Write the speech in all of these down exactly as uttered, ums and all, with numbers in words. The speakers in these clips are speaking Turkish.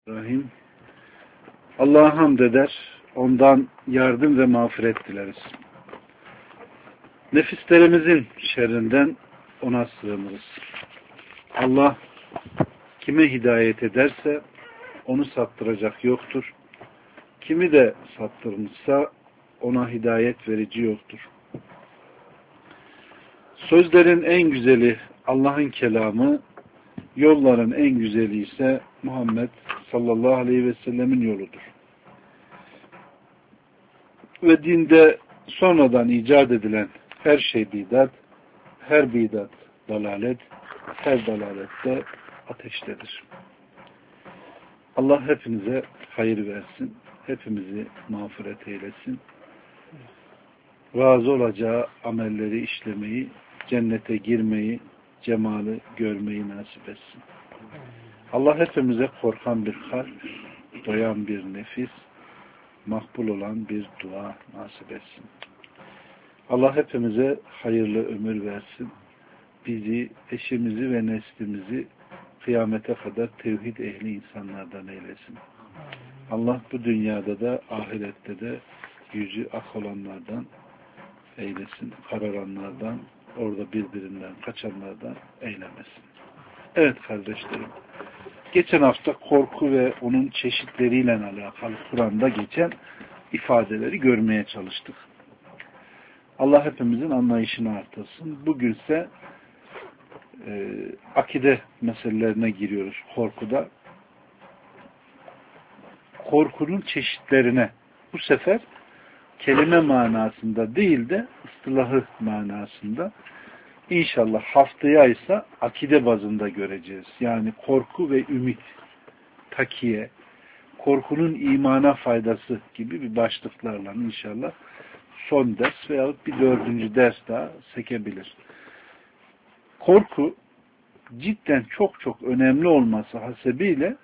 Rahim. Allah'a hamd eder, ondan yardım ve mağfiret dileriz. Nefislerimizin şerrinden ona sığınırız. Allah kime hidayet ederse onu saptıracak yoktur. Kimi de saptırmışsa ona hidayet verici yoktur. Sözlerin en güzeli Allah'ın kelamı, yolların en güzeli ise Muhammed sallallahu aleyhi ve sellemin yoludur. Ve dinde sonradan icat edilen her şey bidat, her bidat dalalet, her dalalet de ateştedir. Allah hepinize hayır versin, hepimizi mağfiret eylesin. Razı olacağı amelleri işlemeyi, cennete girmeyi, cemali görmeyi nasip etsin. Allah hepimize korkan bir kalp, doyan bir nefis, makbul olan bir dua nasip etsin. Allah hepimize hayırlı ömür versin. Bizi, eşimizi ve neslimizi kıyamete kadar tevhid ehli insanlardan eylesin. Allah bu dünyada da ahirette de yüzü ak olanlardan eylesin. Kararanlardan, orada birbirinden kaçanlardan eylemesin. Evet kardeşlerim. Geçen hafta korku ve onun çeşitleriyle alakalı Kur'an'da geçen ifadeleri görmeye çalıştık. Allah hepimizin anlayışını artırsın. Bugünse e, akide meselelerine giriyoruz korkuda. Korkunun çeşitlerine bu sefer kelime manasında değil de ıstılahı manasında İnşallah haftaya ise akide bazında göreceğiz. Yani korku ve ümit, takiye, korkunun imana faydası gibi bir başlıklarla inşallah son ders veyahut bir dördüncü ders daha sekebilir. Korku cidden çok çok önemli olması hasebiyle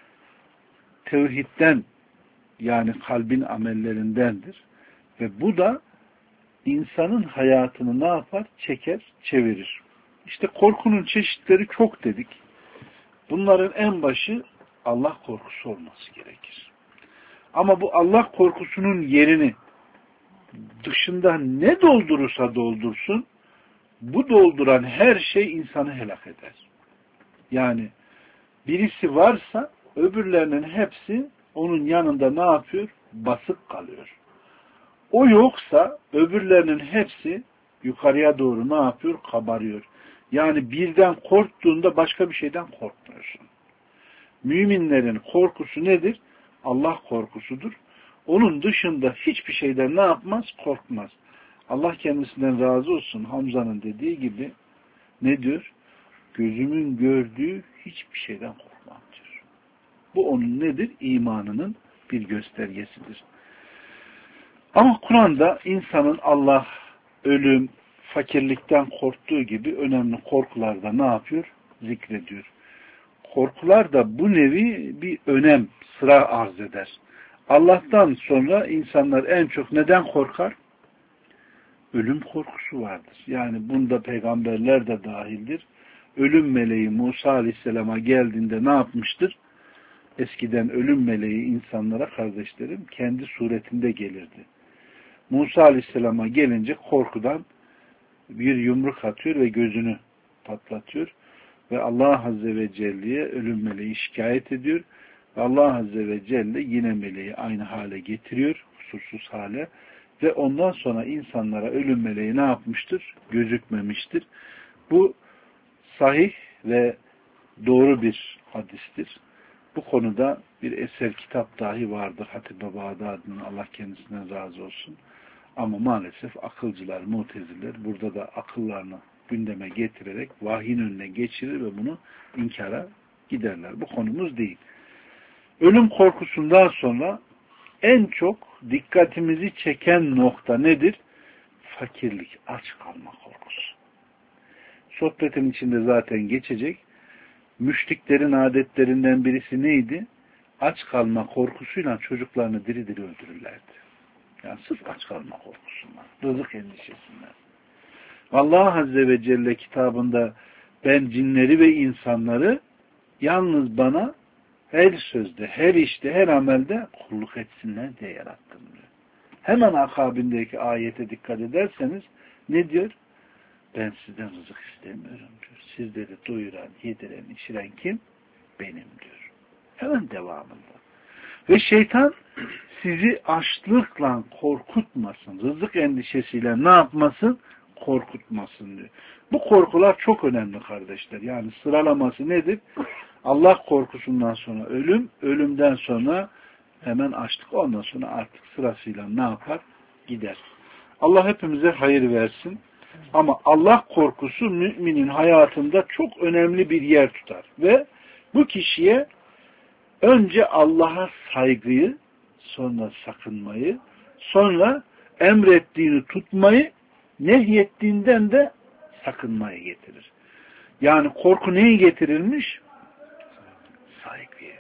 tevhidden yani kalbin amellerindendir. Ve bu da insanın hayatını ne yapar? Çeker, çevirir. İşte korkunun çeşitleri çok dedik. Bunların en başı Allah korkusu olması gerekir. Ama bu Allah korkusunun yerini dışında ne doldurursa doldursun, bu dolduran her şey insanı helak eder. Yani birisi varsa öbürlerinin hepsi onun yanında ne yapıyor? Basık kalıyor. O yoksa öbürlerinin hepsi yukarıya doğru ne yapıyor? Kabarıyor. Yani birden korktuğunda başka bir şeyden korkmuyorsun. Müminlerin korkusu nedir? Allah korkusudur. Onun dışında hiçbir şeyden ne yapmaz? Korkmaz. Allah kendisinden razı olsun. Hamza'nın dediği gibi ne diyor? Gözümün gördüğü hiçbir şeyden korkmam diyor. Bu onun nedir? İmanının bir göstergesidir. Ama Kur'an'da insanın Allah, ölüm, fakirlikten korktuğu gibi önemli korkularda ne yapıyor? Zikrediyor. Korkular da bu nevi bir önem, sıra arz eder. Allah'tan sonra insanlar en çok neden korkar? Ölüm korkusu vardır. Yani bunda peygamberler de dahildir. Ölüm meleği Musa Aleyhisselam'a geldiğinde ne yapmıştır? Eskiden ölüm meleği insanlara kardeşlerim kendi suretinde gelirdi. Musa Aleyhisselam'a gelince korkudan bir yumruk atıyor ve gözünü patlatıyor. Ve Allah Azze ve Celle'ye ölüm meleği şikayet ediyor. Ve Allah Azze ve Celle yine meleği aynı hale getiriyor. Kusursuz hale. Ve ondan sonra insanlara ölüm meleği ne yapmıştır? Gözükmemiştir. Bu sahih ve doğru bir hadistir. Bu konuda bir eser kitap dahi vardır. Hatib-i Bağdadi'nin Allah kendisinden razı olsun. Ama maalesef akılcılar, muteziler burada da akıllarını gündeme getirerek vahyin önüne geçirir ve bunu inkara giderler. Bu konumuz değil. Ölüm korkusundan sonra en çok dikkatimizi çeken nokta nedir? Fakirlik, aç kalma korkusu. Sohbetin içinde zaten geçecek. Müşriklerin adetlerinden birisi neydi? Aç kalma korkusuyla çocuklarını diri diri öldürürlerdi. Yani sırf aç kalma korkusundan, rızık endişesinden. Allah Azze ve Celle kitabında ben cinleri ve insanları yalnız bana her sözde, her işte, her amelde kulluk etsinler diye yarattım diyor. Hemen akabindeki ayete dikkat ederseniz ne diyor? Ben sizden rızık istemiyorum diyor. Sizleri doyuran, yediren, içiren kim? Benim diyor. Hemen devamında. Ve şeytan sizi açlıkla korkutmasın. Rızık endişesiyle ne yapmasın? Korkutmasın diyor. Bu korkular çok önemli kardeşler. Yani sıralaması nedir? Allah korkusundan sonra ölüm, ölümden sonra hemen açlık, ondan sonra artık sırasıyla ne yapar? Gider. Allah hepimize hayır versin. Ama Allah korkusu müminin hayatında çok önemli bir yer tutar. Ve bu kişiye önce Allah'a saygıyı, sonra sakınmayı, sonra emrettiğini tutmayı, nehyettiğinden de sakınmayı getirir. Yani korku neyi getirilmiş? Saygıyı.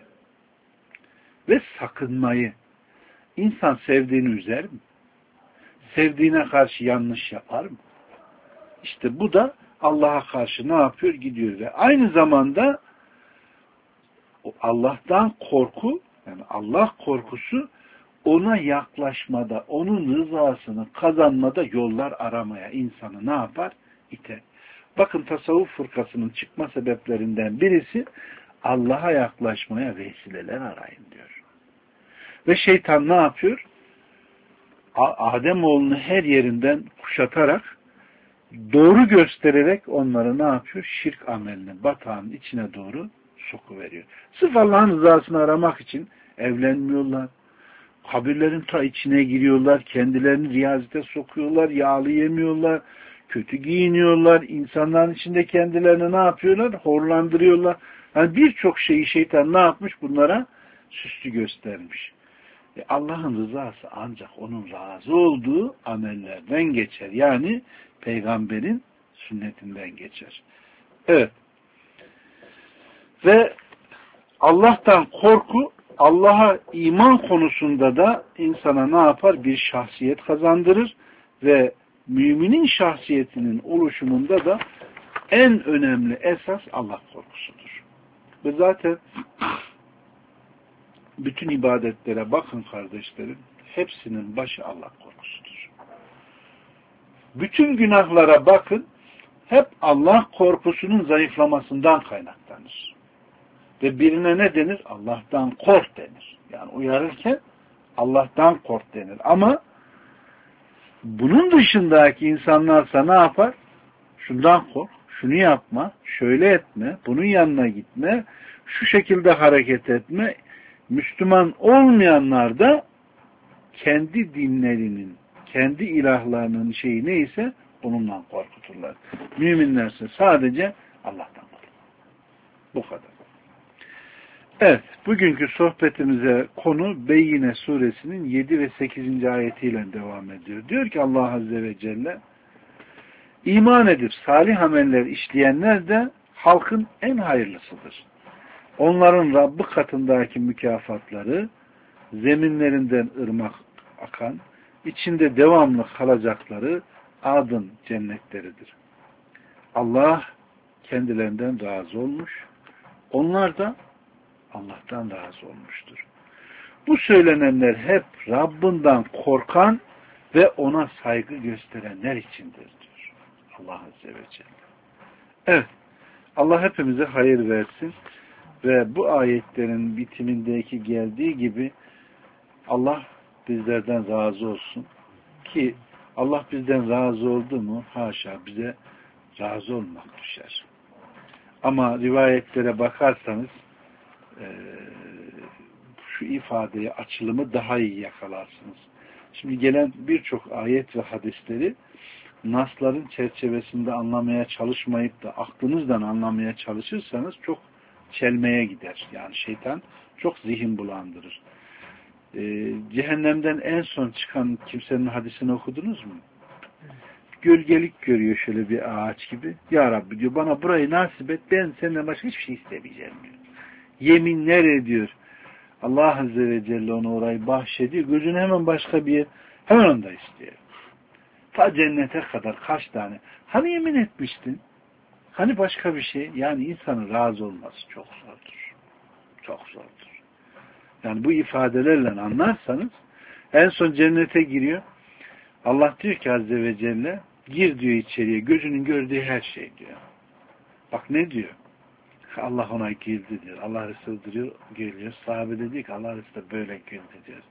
Ve sakınmayı. İnsan sevdiğini üzer mi? Sevdiğine karşı yanlış yapar mı? İşte bu da Allah'a karşı ne yapıyor? Gidiyor ve aynı zamanda Allah'tan korku, yani Allah korkusu ona yaklaşmada, onun rızasını kazanmada yollar aramaya insanı ne yapar? İter. Bakın tasavvuf fırkasının çıkma sebeplerinden birisi Allah'a yaklaşmaya vesileler arayın diyor. Ve şeytan ne yapıyor? Ademoğlunu her yerinden kuşatarak, doğru göstererek onları ne yapıyor? Şirk amelinin batağının içine doğru sokuveriyor. Sırf Allah'ın rızasını aramak için evlenmiyorlar. Kabirlerin ta içine giriyorlar. Kendilerini riyazete sokuyorlar. Yağlı yemiyorlar. Kötü giyiniyorlar. İnsanların içinde kendilerini ne yapıyorlar? Horlandırıyorlar. Yani birçok şeyi şeytan ne yapmış? Bunlara süslü göstermiş. E Allah'ın rızası ancak onun razı olduğu amellerden geçer. Yani peygamberin sünnetinden geçer. Evet. Ve Allah'tan korku, Allah'a iman konusunda da insana ne yapar? Bir şahsiyet kazandırır ve müminin şahsiyetinin oluşumunda da en önemli esas Allah korkusudur. Ve zaten bütün ibadetlere bakın kardeşlerim, hepsinin başı Allah korkusudur. Bütün günahlara bakın, hep Allah korkusunun zayıflamasından kaynaklanır. Ve birine ne denir? Allah'tan kork denir. Yani uyarırken Allah'tan kork denir. Ama bunun dışındaki insanlarsa ne yapar? Şundan kork, şunu yapma, şöyle etme, bunun yanına gitme, şu şekilde hareket etme. Müslüman olmayanlar da kendi dinlerinin, kendi ilahlarının şeyi neyse onunla korkuturlar. Müminlerse sadece Allah'tan korkar. Bu kadar. Evet, bugünkü sohbetimize konu Beyyine suresinin yedi ve sekizinci ayetiyle devam ediyor. Diyor ki Allah Azze ve Celle, İman edip salih ameller işleyenler de halkın en hayırlısıdır. Onların Rabbi katındaki mükafatları, zeminlerinden ırmak akan, içinde devamlı kalacakları adın cennetleridir. Allah kendilerinden razı olmuş, onlar da Allah'tan razı olmuştur. Bu söylenenler hep Rabbinden korkan ve ona saygı gösterenler içindir diyor Allah Azze ve Celle. Evet, Allah hepimize hayır versin ve bu ayetlerin bitimindeki geldiği gibi Allah bizlerden razı olsun ki Allah bizden razı oldu mu haşa bize razı olmak düşer. Ama rivayetlere bakarsanız e, şu ifadeyi, açılımı daha iyi yakalarsınız. Şimdi gelen birçok ayet ve hadisleri nasların çerçevesinde anlamaya çalışmayıp da aklınızdan anlamaya çalışırsanız çok çelmeye gider. Yani şeytan çok zihin bulandırır. Ee, cehennemden en son çıkan kimsenin hadisini okudunuz mu? Gölgelik görüyor şöyle bir ağaç gibi. Ya Rabbi diyor, bana burayı nasip et, ben senden başka hiçbir şey istemeyeceğim diyor. Yeminler ediyor. Allah Azze ve Celle ona orayı bahşediyor. Gözüne hemen başka bir yer, hemen onu da istiyor. Ta cennete kadar kaç tane. Hani yemin etmiştin? Hani başka bir şey? Yani insanın razı olması çok zordur. Çok zordur. Yani bu ifadelerle anlarsanız en son cennete giriyor. Allah diyor ki Azze ve Celle gir diyor içeriye. Gözünün gördüğü her şey diyor. Bak ne diyor? Allah ona girdi diyor. Allah Resulü diyor, geliyor. Sahabe de diyor ki Allah Resulü böyle güldü diyor.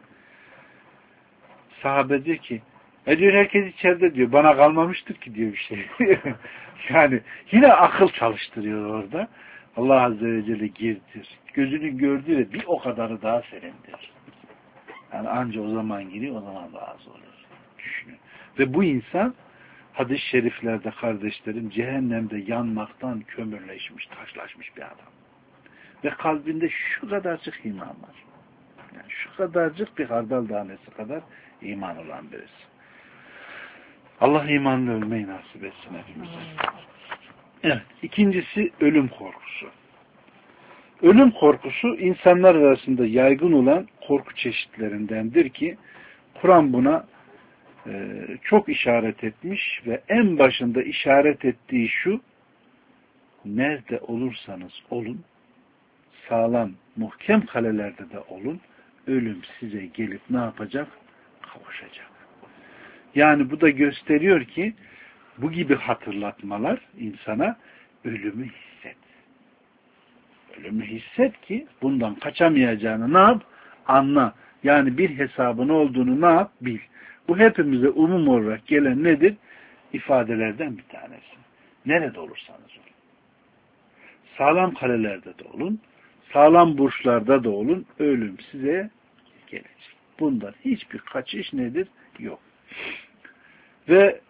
Sahabe diyor ki e diyor herkes içeride diyor. Bana kalmamıştır ki diyor bir şey. Yani yine akıl çalıştırıyor orada. Allah Azze ve Celle girdir. Gözünün gördüğü de bir o kadarı daha serindir. Yani anca o zaman giriyor, o zaman razı olur. Düşünün. Ve bu insan hadis-i şeriflerde kardeşlerim cehennemde yanmaktan kömürleşmiş, taşlaşmış bir adam. Ve kalbinde şu kadarcık iman var. Yani şu kadarcık bir hardal tanesi kadar iman olan birisi. Allah imanla ölmeyi nasip etsin hepimize. Evet. İkincisi ölüm korkusu. Ölüm korkusu insanlar arasında yaygın olan korku çeşitlerindendir ki Kur'an buna e, çok işaret etmiş ve en başında işaret ettiği şu: nerede olursanız olun, sağlam, muhkem kalelerde de olun, ölüm size gelip ne yapacak? Kavuşacak. Yani bu da gösteriyor ki bu gibi hatırlatmalar insana ölümü hisset. Ölümü hisset ki bundan kaçamayacağını ne yap? Anla. Yani bir hesabın olduğunu ne yap? Bil. Bu hepimize umum olarak gelen nedir? İfadelerden bir tanesi. Nerede olursanız olun. Sağlam kalelerde de olun. Sağlam burçlarda da olun. Ölüm size gelecek. Bundan hiçbir kaçış nedir? Yok. Ve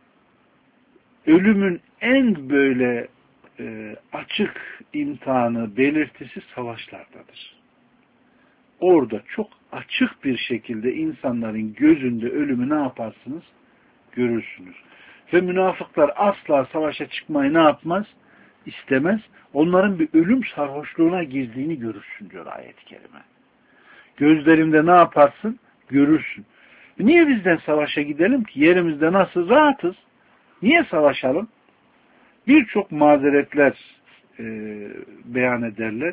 ölümün en böyle e, açık imtihanı, belirtisi savaşlardadır. Orada çok açık bir şekilde insanların gözünde ölümü ne yaparsınız? Görürsünüz. Ve münafıklar asla savaşa çıkmayı ne yapmaz? İstemez. Onların bir ölüm sarhoşluğuna girdiğini görürsün diyor ayet-i kerime. Gözlerinde ne yaparsın? Görürsün. Niye bizden savaşa gidelim ki? Yerimizde nasıl rahatız? Niye savaşalım? Birçok mazeretler e, beyan ederler.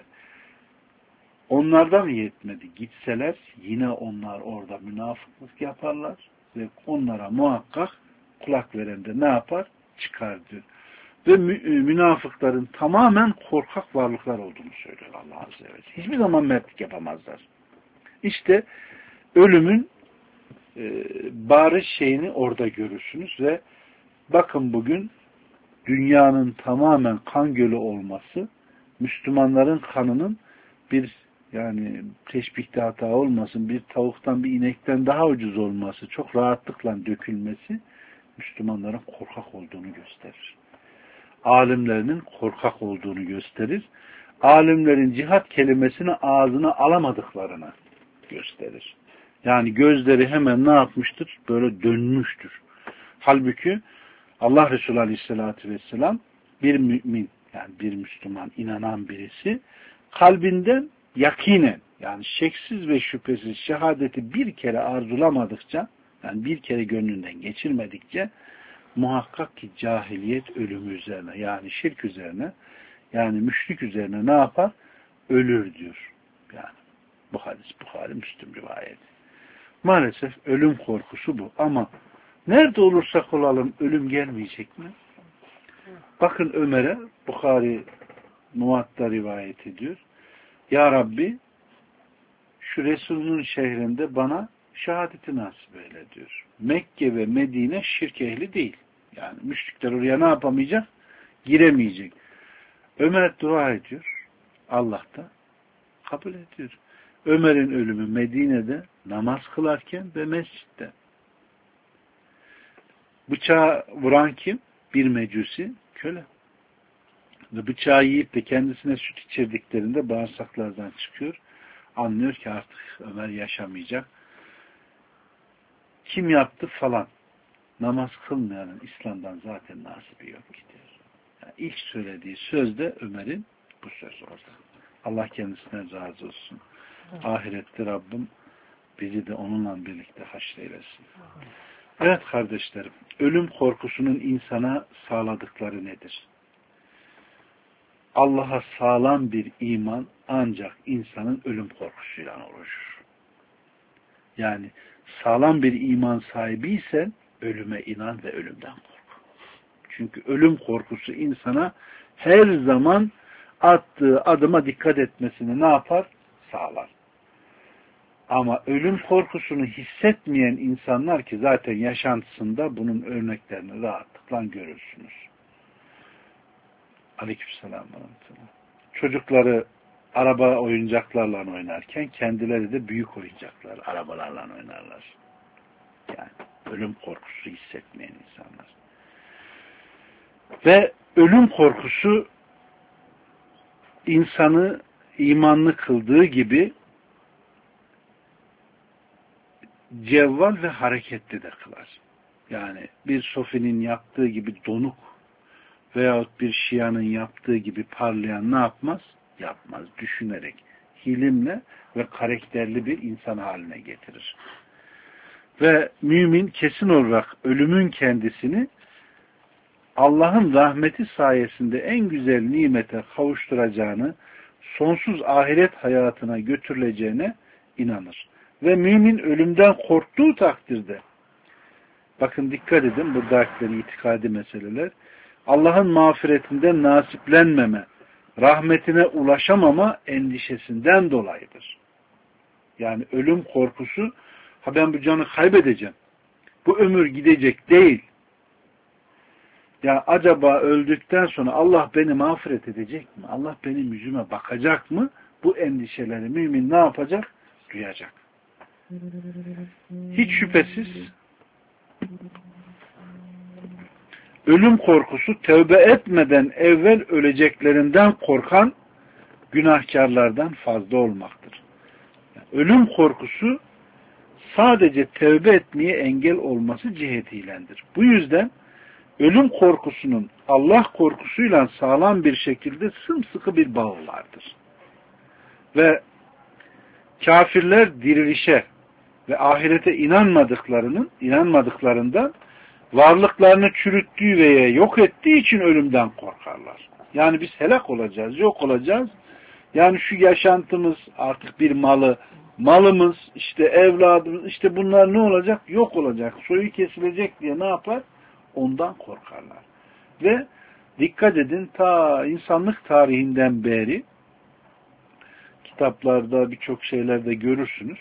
Onlardan yetmedi. Gitseler yine onlar orada münafıklık yaparlar ve onlara muhakkak kulak veren de ne yapar? Çıkar diyor. Ve münafıkların tamamen korkak varlıklar olduğunu söylüyor Allah Azze ve Celle. Hiçbir zaman mertlik yapamazlar. İşte ölümün e, bariz şeyini orada görürsünüz ve bakın bugün dünyanın tamamen kan gölü olması, Müslümanların kanının bir yani teşbihte hata olmasın, bir tavuktan bir inekten daha ucuz olması, çok rahatlıkla dökülmesi Müslümanların korkak olduğunu gösterir. Alimlerinin korkak olduğunu gösterir. Alimlerin cihat kelimesini ağzına alamadıklarını gösterir. Yani gözleri hemen ne yapmıştır? Böyle dönmüştür. Halbuki Allah Resulü Aleyhisselatü Vesselam bir mümin, yani bir Müslüman, inanan birisi kalbinden yakinen, yani şeksiz ve şüphesiz şehadeti bir kere arzulamadıkça, yani bir kere gönlünden geçirmedikçe muhakkak ki cahiliyet ölümü üzerine, yani şirk üzerine, yani müşrik üzerine ne yapar? Ölür diyor. Yani bu hadis Buhari Müslüm rivayeti. Maalesef ölüm korkusu bu. Ama nerede olursak olalım ölüm gelmeyecek mi? Bakın Ömer'e Buhari Muvatta rivayet ediyor. Ya Rabbi şu Resulünün şehrinde bana şehadeti nasip eyle diyor. Mekke ve Medine şirk ehli değil. Yani müşrikler oraya ne yapamayacak? Giremeyecek. Ömer dua ediyor. Allah da kabul ediyor. Ömer'in ölümü Medine'de namaz kılarken ve mescitte. Bıçağı vuran kim? Bir mecusi köle. Ve bıçağı yiyip de kendisine süt içirdiklerinde bağırsaklardan çıkıyor. Anlıyor ki artık Ömer yaşamayacak. Kim yaptı falan. Namaz kılmayanın İslam'dan zaten nasibi yok gidiyor. Yani ilk söylediği söz de Ömer'in bu söz orada. Allah kendisinden razı olsun. Ahirette Rabbim bizi de onunla birlikte haşreylesin. Evet kardeşlerim, ölüm korkusunun insana sağladıkları nedir? Allah'a sağlam bir iman ancak insanın ölüm korkusuyla oluşur. Yani sağlam bir iman sahibiysen ölüme inan ve ölümden kork. Çünkü ölüm korkusu insana her zaman attığı adıma dikkat etmesini ne yapar? Sağlar. Ama ölüm korkusunu hissetmeyen insanlar ki zaten yaşantısında bunun örneklerini rahatlıkla görürsünüz. Aleykümselam. Çocukları araba oyuncaklarla oynarken kendileri de büyük oyuncaklar, arabalarla oynarlar. Yani ölüm korkusu hissetmeyen insanlar. Ve ölüm korkusu insanı imanlı kıldığı gibi cevval ve hareketli de kılar. Yani bir sofinin yaptığı gibi donuk veyahut bir şianın yaptığı gibi parlayan ne yapmaz? Yapmaz. Düşünerek, hilimle ve karakterli bir insan haline getirir. Ve mümin kesin olarak ölümün kendisini Allah'ın rahmeti sayesinde en güzel nimete kavuşturacağını, sonsuz ahiret hayatına götürüleceğine inanır. Ve mümin ölümden korktuğu takdirde, bakın dikkat edin buradakileri itikadi meseleler, Allah'ın mağfiretinden nasiplenmeme, rahmetine ulaşamama endişesinden dolayıdır. Yani ölüm korkusu, ha ben bu canı kaybedeceğim, bu ömür gidecek değil. Ya acaba öldükten sonra Allah beni mağfiret edecek mi? Allah benim yüzüme bakacak mı? Bu endişeleri mümin ne yapacak? Duyacak. Hiç şüphesiz ölüm korkusu tövbe etmeden evvel öleceklerinden korkan günahkarlardan fazla olmaktır. Yani ölüm korkusu sadece tövbe etmeye engel olması cihetiylendir. Bu yüzden ölüm korkusunun Allah korkusuyla sağlam bir şekilde sımsıkı bir bağı vardır. Ve kafirler dirilişe ve ahirete inanmadıklarının, inanmadıklarından varlıklarını çürüttüğü veya yok ettiği için ölümden korkarlar. Yani biz helak olacağız, yok olacağız. Yani şu yaşantımız artık bir malı, malımız, işte evladımız, işte bunlar ne olacak? Yok olacak, soyu kesilecek diye ne yapar? Ondan korkarlar. Ve dikkat edin ta insanlık tarihinden beri kitaplarda birçok şeylerde görürsünüz.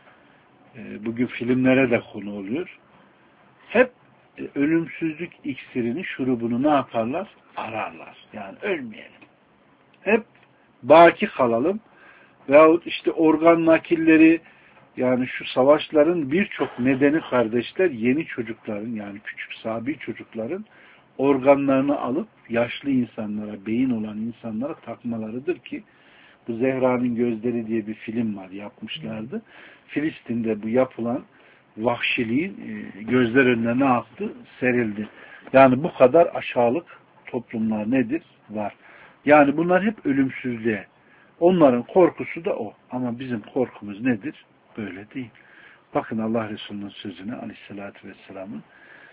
Bugün filmlere de konu oluyor. Hep ölümsüzlük iksirini, şurubunu ne yaparlar? Ararlar. Yani ölmeyelim. Hep baki kalalım. Veyahut işte organ nakilleri, yani şu savaşların birçok nedeni kardeşler yeni çocukların, yani küçük sabi çocukların organlarını alıp yaşlı insanlara, beyin olan insanlara takmalarıdır ki bu Zehra'nın Gözleri diye bir film var, yapmışlardı. Filistin'de bu yapılan vahşiliğin gözler önüne ne yaptı? Serildi. Yani bu kadar aşağılık toplumlar nedir? Var. Yani bunlar hep ölümsüzlüğe. Onların korkusu da o. Ama bizim korkumuz nedir? Böyle değil. Bakın Allah Resulü'nün sözüne aleyhissalatü vesselamın,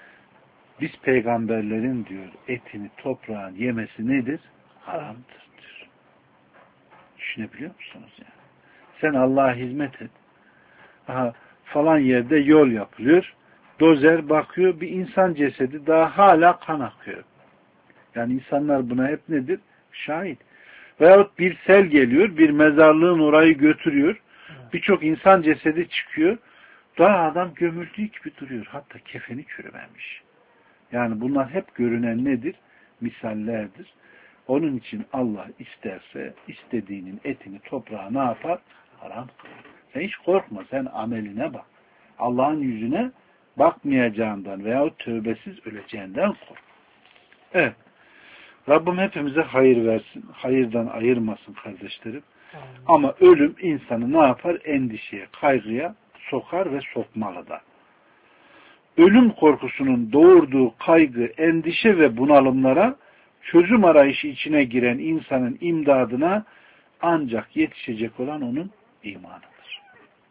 biz peygamberlerin diyor etini toprağın yemesi nedir? Haramdır diyor. Düşünebiliyor musunuz yani? Sen Allah'a hizmet et. Aha, falan yerde yol yapılıyor. Dozer bakıyor, bir insan cesedi daha hala kan akıyor. Yani insanlar buna hep nedir? Şahit. Veyahut bir sel geliyor, bir mezarlığın orayı götürüyor. Birçok insan cesedi çıkıyor. Daha adam gömüldüğü gibi duruyor. Hatta kefeni çürümemiş. Yani bunlar hep görünen nedir? Misallerdir. Onun için Allah isterse istediğinin etini toprağa ne yapar? Haram kılar. Sen hiç korkma. Sen ameline bak. Allah'ın yüzüne bakmayacağından veyahut tövbesiz öleceğinden kork. Evet. Rabbim hepimize hayır versin. Hayırdan ayırmasın kardeşlerim. Amin. Ama ölüm insanı ne yapar? Endişeye, kaygıya sokar ve sokmalı da. Ölüm korkusunun doğurduğu kaygı, endişe ve bunalımlara çözüm arayışı içine giren insanın imdadına ancak yetişecek olan onun imanıdır.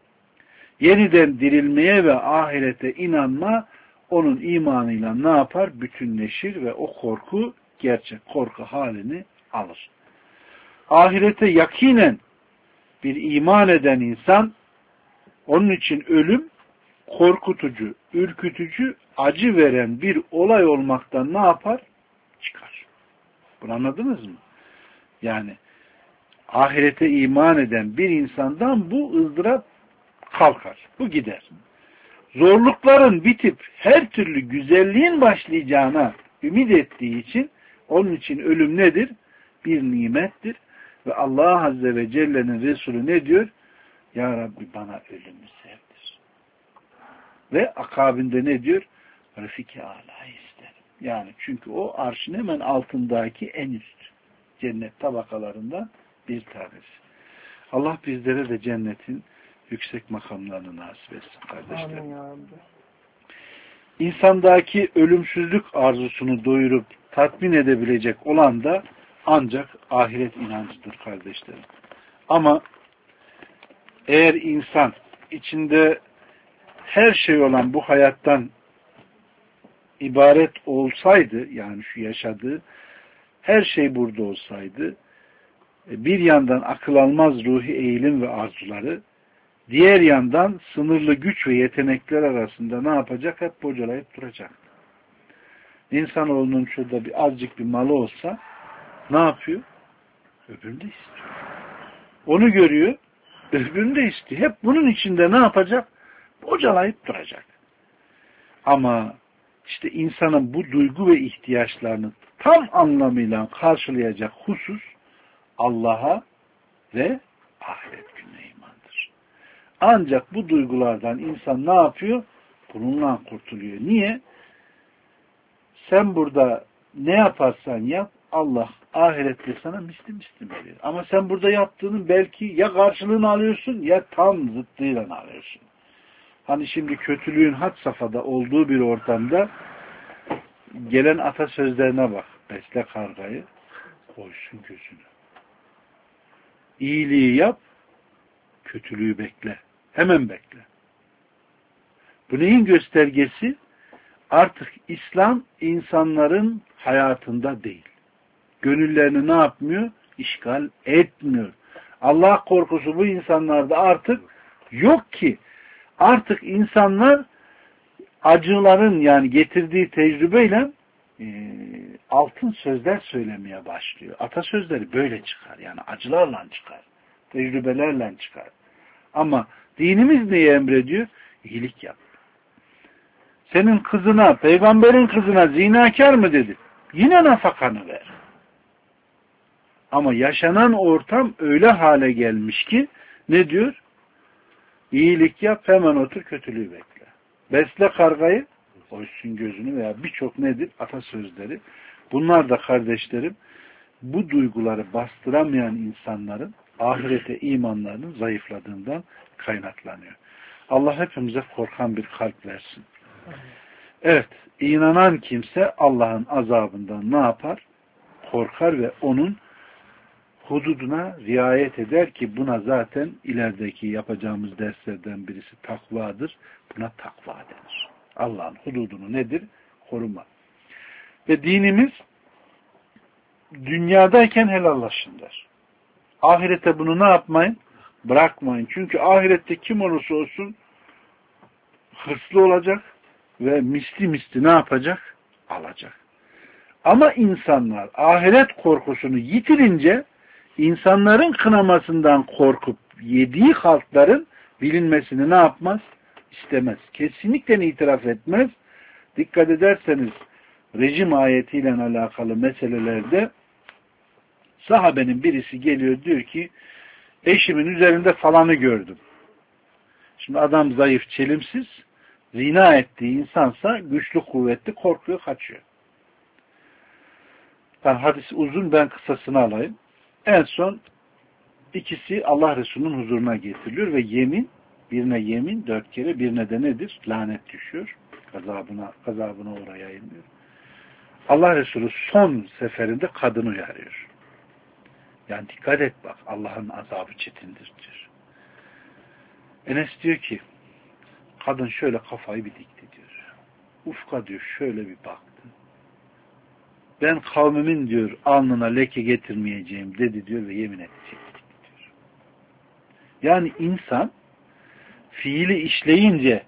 Yeniden dirilmeye ve ahirete inanma onun imanıyla ne yapar? Bütünleşir ve o korku gerçek korku halini alır. ahirete yakinen bir iman eden insan, onun için ölüm korkutucu, ürkütücü, acı veren bir olay olmaktan ne yapar? Çıkar. Bunu anladınız mı? Yani ahirete iman eden bir insandan bu ızdırap kalkar. Bu gider. Zorlukların bitip her türlü güzelliğin başlayacağına ümit ettiği için onun için ölüm nedir? Bir nimettir. Ve Allah Azze ve Celle'nin Resulü ne diyor? Ya Rabbi bana ölümü sevdir. Ve akabinde ne diyor? Refik-i Ala'yı isterim. Yani çünkü o arşın hemen altındaki en üst cennet tabakalarından bir tanesi. Allah bizlere de cennetin yüksek makamlarını nasip etsin kardeşlerim. İnsandaki ölümsüzlük arzusunu doyurup tatmin edebilecek olan da ancak ahiret inancıdır kardeşlerim. Ama eğer insan içinde her şey olan bu hayattan ibaret olsaydı, yani şu yaşadığı her şey burada olsaydı, bir yandan akıl almaz ruhi eğilim ve arzuları, diğer yandan sınırlı güç ve yetenekler arasında ne yapacak? Hep bocalayıp duracak. İnsanoğlunun şurada bir azıcık bir malı olsa ne yapıyor? Öbürünü de istiyor. Onu görüyor, öbürünü de istiyor. Hep bunun içinde ne yapacak? Bocalayıp duracak. Ama işte insanın bu duygu ve ihtiyaçlarını tam anlamıyla karşılayacak husus Allah'a ve ahiret gününe imandır. Ancak bu duygulardan insan ne yapıyor? Bununla kurtuluyor. Niye? Sen burada ne yaparsan yap, Allah ahirette sana misli misli veriyor. Ama sen burada yaptığının belki ya karşılığını alıyorsun ya tam zıttıyla alıyorsun. Hani şimdi kötülüğün had safhada olduğu bir ortamda gelen atasözlerine bak. Besle kargayı, koysun gözünü. İyiliği yap, kötülüğü bekle. Hemen bekle. Bu neyin göstergesi? Artık İslam insanların hayatında değil. Gönüllerini ne yapmıyor? İşgal etmiyor. Allah korkusu bu insanlarda artık yok ki. Artık insanlar acıların yani getirdiği tecrübeyle e, altın sözler söylemeye başlıyor. Atasözleri böyle çıkar. Yani acılarla çıkar. Tecrübelerle çıkar. Ama dinimiz neyi emrediyor? İyilik yap. Senin kızına, peygamberin kızına zinakar mı dedi? Yine nafakanı ver. Ama yaşanan ortam öyle hale gelmiş ki ne diyor? İyilik yap, hemen otur, kötülüğü bekle. Besle kargayı, oysun gözünü veya birçok nedir? Atasözleri. Bunlar da kardeşlerim bu duyguları bastıramayan insanların ahirete imanlarının zayıfladığından kaynaklanıyor. Allah hepimize korkan bir kalp versin. Evet, inanan kimse Allah'ın azabından ne yapar? Korkar ve onun hududuna riayet eder ki buna zaten ilerideki yapacağımız derslerden birisi takvadır. Buna takva denir. Allah'ın hududunu nedir? Koruma. Ve dinimiz dünyadayken helallaşın der. Ahirete bunu ne yapmayın? Bırakmayın. Çünkü ahirette kim olursa olsun hırslı olacak ve misli misli ne yapacak? Alacak. Ama insanlar ahiret korkusunu yitirince insanların kınamasından korkup yediği halkların bilinmesini ne yapmaz? İstemez. Kesinlikle itiraf etmez. Dikkat ederseniz rejim ayetiyle alakalı meselelerde sahabenin birisi geliyor diyor ki eşimin üzerinde falanı gördüm. Şimdi adam zayıf, çelimsiz, zina ettiği insansa güçlü, kuvvetli, korkuyor, kaçıyor. Yani hadis uzun, ben kısasını alayım. En son ikisi Allah Resulü'nün huzuruna getiriliyor ve yemin, birine yemin dört kere, birine de nedir? Lanet düşüyor. Gazabına, gazabına uğrayayım diyor. Allah Resulü son seferinde kadını uyarıyor. Yani dikkat et bak, Allah'ın azabı çetindir diyor. Enes diyor ki kadın şöyle kafayı bir dikti diyor. Ufka diyor şöyle bir baktı. ben kavmimin diyor alnına leke getirmeyeceğim dedi diyor ve yemin edecek diyor. Yani insan fiili işleyince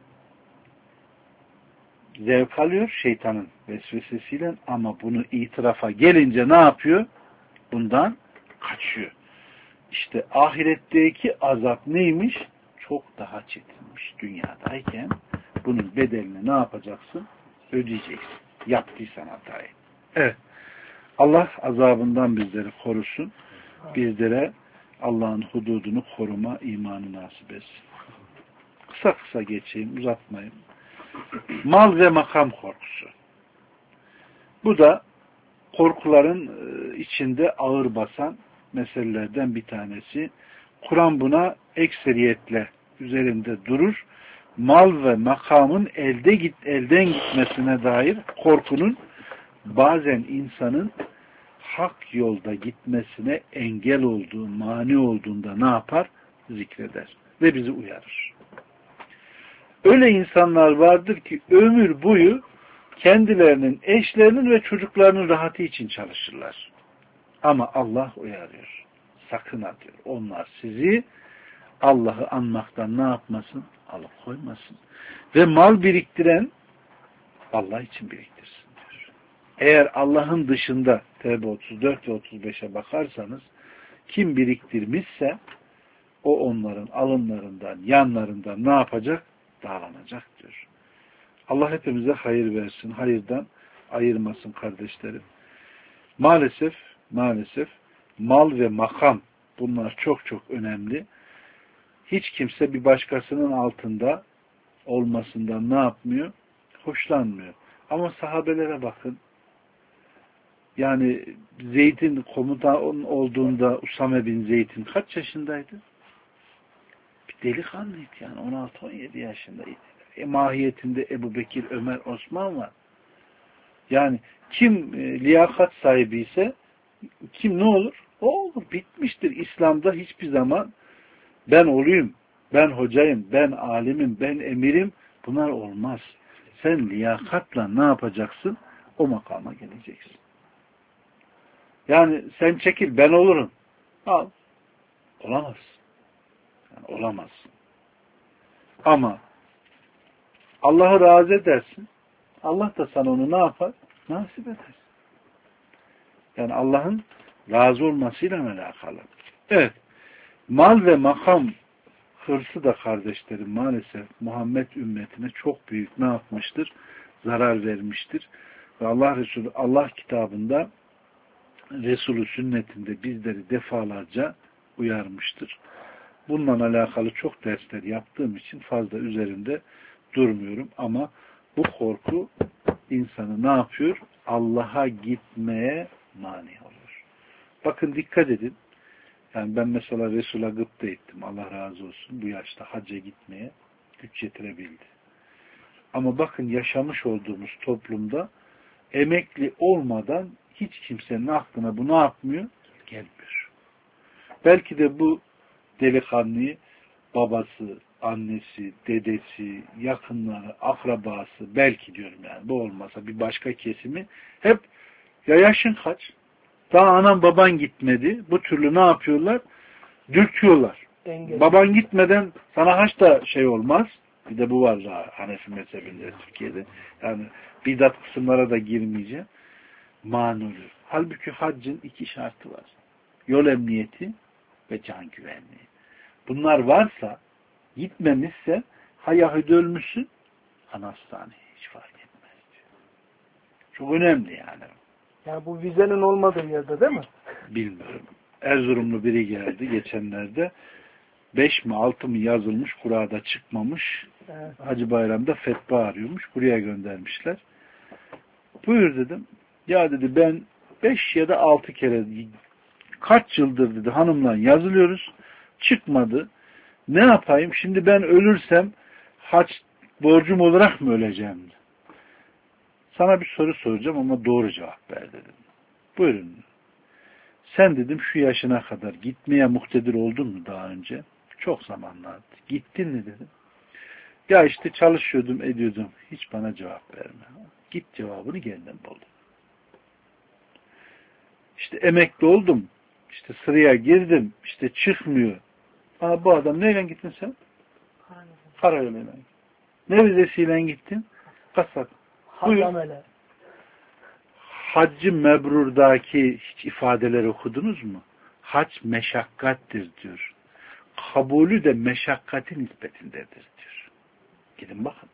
zevk alıyor şeytanın vesvesesiyle ama bunu itirafa gelince ne yapıyor? Bundan kaçıyor. İşte ahiretteki azap neymiş? Çok daha çetinmiş. Dünyadayken bunun bedelini ne yapacaksın? Ödeyeceksin. Yaptıysan hatayı. Evet. Allah azabından bizleri korusun. Bizlere Allah'ın hududunu koruma imanı nasip etsin. Kısa kısa geçeyim, uzatmayayım. Mal ve makam korkusu. Bu da korkuların içinde ağır basan meselelerden bir tanesi. Kur'an buna ekseriyetle üzerinde durur. Mal ve makamın elde git, elden gitmesine dair korkunun bazen insanın hak yolda gitmesine engel olduğu, mani olduğunda ne yapar? Zikreder ve bizi uyarır. Öyle insanlar vardır ki ömür boyu kendilerinin, eşlerinin ve çocuklarının rahatı için çalışırlar. Ama Allah uyarıyor. Sakın ha diyor. Onlar sizi Allah'ı anmaktan ne yapmasın? Alıkoymasın. Ve mal biriktiren Allah için biriktirsin diyor. Eğer Allah'ın dışında Tevbe otuz dört ve otuz beşe bakarsanız kim biriktirmişse o onların alınlarından, yanlarından ne yapacak? Dağlanacak diyor. Allah hepimize hayır versin. Hayırdan ayırmasın kardeşlerim. Maalesef, maalesef mal ve makam bunlar çok çok önemli. Hiç kimse bir başkasının altında olmasından ne yapmıyor? Hoşlanmıyor. Ama sahabelere bakın. Yani Zeyd'in komutan olduğunda Usame bin Zeyd'in kaç yaşındaydı? Bir delikanlıydı yani. on altı on yedi yaşındaydı. E, mahiyetinde Ebu Bekir, Ömer, Osman var. Yani kim e, liyakat sahibi ise kim ne olur? O olur. Bitmiştir. İslam'da hiçbir zaman ben olayım, ben hocayım, ben alimim, ben emirim. Bunlar olmaz. Sen liyakatla ne yapacaksın? O makama geleceksin. Yani sen çekil, ben olurum. Al. Olamazsın. Yani olamazsın. Ama Allah'ı razı edersin. Allah da sana onu ne yapar? Nasip eder. Yani Allah'ın razı olmasıyla alakalı. Evet. Mal ve makam hırsı da kardeşlerim maalesef Muhammed ümmetine çok büyük ne yapmıştır? Zarar vermiştir. Ve Allah Resulü Allah kitabında Resulü sünnetinde bizleri defalarca uyarmıştır. Bununla alakalı çok dersler yaptığım için fazla üzerinde durmuyorum ama bu korku insanı ne yapıyor? Allah'a gitmeye mani oluyor. Bakın dikkat edin. Yani ben mesela Resul'a gıpta ettim. Allah razı olsun. Bu yaşta hacca gitmeye güç yetirebildi. Ama bakın yaşamış olduğumuz toplumda emekli olmadan hiç kimsenin aklına bu ne yapmıyor? Gelmiyor. Belki de bu delikanlıyı babası, annesi, dedesi, yakınları, akrabası, belki diyorum yani bu olmasa bir başka kesimi hep ya yaşın kaç? Daha anan baban gitmedi. Bu türlü ne yapıyorlar? Dürtüyorlar. Denge. Baban gitmeden sana haç da şey olmaz. Bir de bu var daha Hanefi mezhebinde Türkiye'de. Yani bidat kısımlara da girmeyeceğim. Mani oluyor. Halbuki haccın iki şartı var. Yol emniyeti ve can güvenliği. Bunlar varsa gitmemişse ha Yahudi ölmüşsün ha Nasrani hiç fark etmez diyor. Çok önemli yani. Yani bu vizenin olmadığı yerde değil mi? Bilmiyorum. Erzurumlu biri geldi geçenlerde. Beş mi altı mı yazılmış Kur'a'da çıkmamış. Evet. Hacı Bayram'da fetva arıyormuş. Buraya göndermişler. Buyur dedim. Ya dedi ben beş ya da altı kere kaç yıldır dedi hanımla yazılıyoruz. Çıkmadı. Ne yapayım? Şimdi ben ölürsem hac borcum olarak mı öleceğim? Sana bir soru soracağım ama doğru cevap ver dedim. Buyurun. Sen dedim şu yaşına kadar gitmeye muhtedir oldun mu daha önce? Çok zamanlardı. Gittin mi dedim. Ya işte çalışıyordum, ediyordum. Hiç bana cevap verme. Git cevabını kendim buldum. İşte emekli oldum. İşte sıraya girdim. İşte çıkmıyor. Aa, bu adam neyle gittin sen? Karayoluyla. Ne vizesiyle gittin? Kasap. Hadamele. Haccı mebrurdaki hiç ifadeleri okudunuz mu? Hac meşakkattir diyor. Kabulü de meşakkatin nispetindedir diyor. Gidin bakın.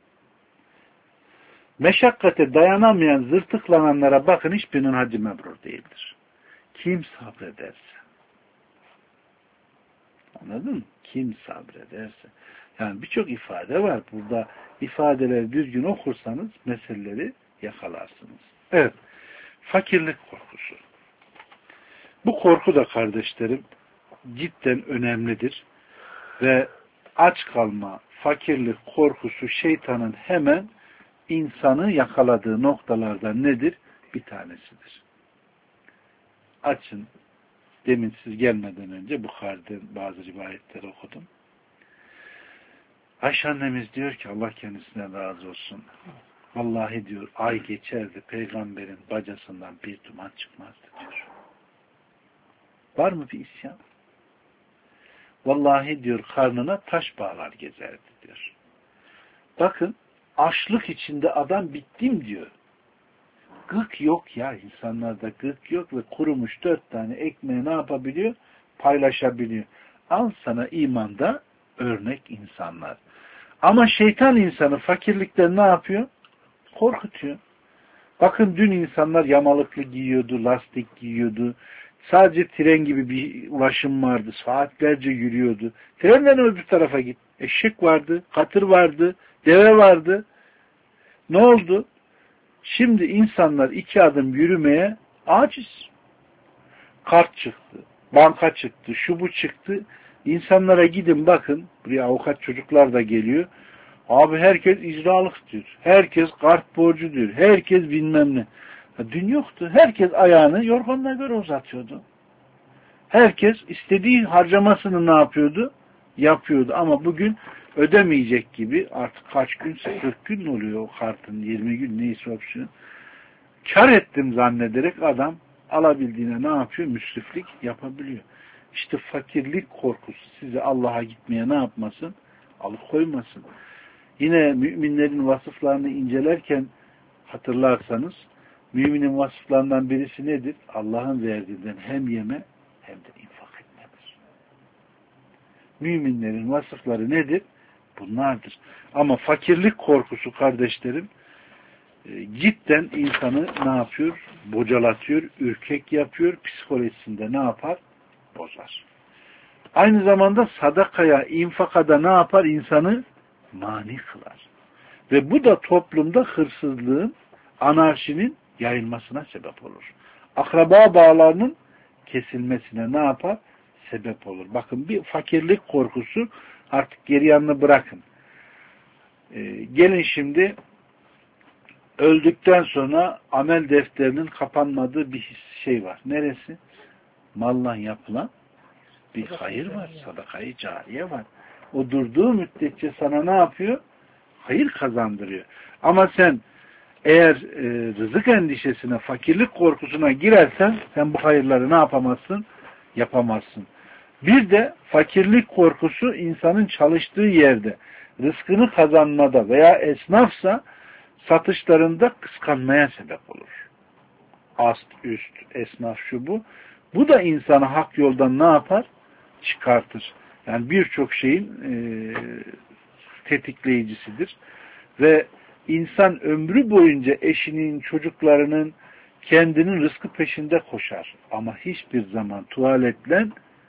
Meşakkate dayanamayan zırtıklananlara bakın, hiçbirinin hacı mebrur değildir. Kim sabrederse. Anladın mı? Kim sabrederse. Yani birçok ifade var. Burada ifadeleri düzgün okursanız meseleleri yakalarsınız. Evet. Fakirlik korkusu. Bu korku da kardeşlerim cidden önemlidir. Ve aç kalma, fakirlik korkusu şeytanın hemen insanı yakaladığı noktalardan nedir? Bir tanesidir. Açın. Demin siz gelmeden önce Bukhari'den bazı rivayetleri okudum. Ayşe annemiz diyor ki Allah kendisine razı olsun. Vallahi diyor ay geçerdi peygamberin bacasından bir duman çıkmazdı diyor. Var mı bir isyan? Vallahi diyor karnına taş bağlar gezerdi diyor. Bakın açlık içinde adam bittim diyor. Gık yok ya, insanlarda gık yok ve kurumuş dört tane ekmeği ne yapabiliyor? Paylaşabiliyor. Al sana imanda örnek insanlar. Ama şeytan insanı fakirlikten ne yapıyor? Korkutuyor. Bakın dün insanlar yamalıklı giyiyordu, lastik giyiyordu. Sadece tren gibi bir ulaşım vardı. Saatlerce yürüyordu. Trenden öbür tarafa git. Eşek vardı, katır vardı, deve vardı. Ne oldu? Şimdi insanlar iki adım yürümeye aciz. Kart çıktı, banka çıktı, şu bu çıktı. İnsanlara gidin bakın, buraya avukat çocuklar da geliyor. Abi herkes icralık diyor. Herkes kart borcu diyor. Herkes bilmem ne. Ya dün yoktu. Herkes ayağını yorganına göre uzatıyordu. Herkes istediği harcamasını ne yapıyordu? Yapıyordu. Ama bugün ödemeyecek gibi artık kaç günse kırk gün oluyor o kartın, yirmi gün neyse opsiyon. Kar ettim zannederek adam alabildiğine ne yapıyor? Müsriflik yapabiliyor. İşte fakirlik korkusu sizi Allah'a gitmeye ne yapmasın? Alıkoymasın. Yine müminlerin vasıflarını incelerken hatırlarsanız müminin vasıflarından birisi nedir? Allah'ın verdiğinden hem yeme hem de infak etmedir. Müminlerin vasıfları nedir? Bunlardır. Ama fakirlik korkusu kardeşlerim e, cidden insanı ne yapıyor? Bocalatıyor, ürkek yapıyor, psikolojisinde ne yapar? Bozar. Aynı zamanda sadakaya, infakada ne yapar? İnsanı mani kılar. Ve bu da toplumda hırsızlığın, anarşinin yayılmasına sebep olur. Akraba bağlarının kesilmesine ne yapar? Sebep olur. Bakın bir fakirlik korkusu artık geri yanını bırakın. Ee, gelin şimdi öldükten sonra amel defterinin kapanmadığı bir şey var. Neresi? Malla yapılan bir hayır var. Sadakayı cariye var. O durduğu müddetçe sana ne yapıyor? Hayır kazandırıyor. Ama sen eğer e, rızık endişesine, fakirlik korkusuna girersen sen bu hayırları ne yapamazsın? Yapamazsın. Bir de fakirlik korkusu insanın çalıştığı yerde rızkını kazanmada veya esnafsa satışlarında kıskanmaya sebep olur. Ast, üst, esnaf şu bu. Bu da insanı hak yoldan ne yapar? Çıkartır. Yani birçok şeyin e, tetikleyicisidir. Ve insan ömrü boyunca eşinin, çocuklarının, kendinin rızkı peşinde koşar. Ama hiçbir zaman tuvaletle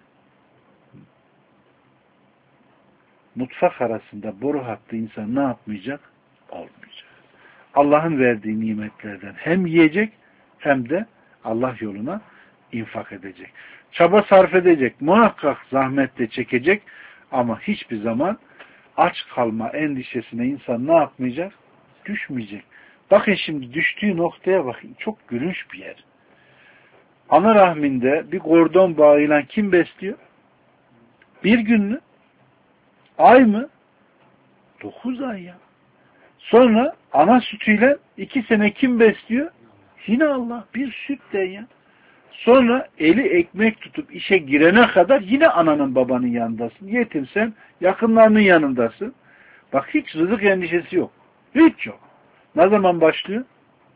mutfak arasında boru hattı insan ne yapmayacak? Olmayacak. Allah'ın verdiği nimetlerden hem yiyecek hem de Allah yoluna infak edecek. Çaba sarf edecek. Muhakkak zahmetle çekecek ama hiçbir zaman aç kalma endişesine insan ne yapmayacak? Düşmeyecek. Bakın şimdi düştüğü noktaya bakın. Çok gülünç bir yer. Ana rahminde bir kordon bağıyla kim besliyor? Bir gün mü? Ay mı? Dokuz ay ya. Sonra ana sütüyle iki sene kim besliyor? Yine Allah. Bir sütten ya. Sonra eli ekmek tutup işe girene kadar yine ananın babanın yanındasın. Yetimsen yakınlarının yanındasın. Bak hiç rızık endişesi yok. Hiç yok. Ne zaman başlıyor?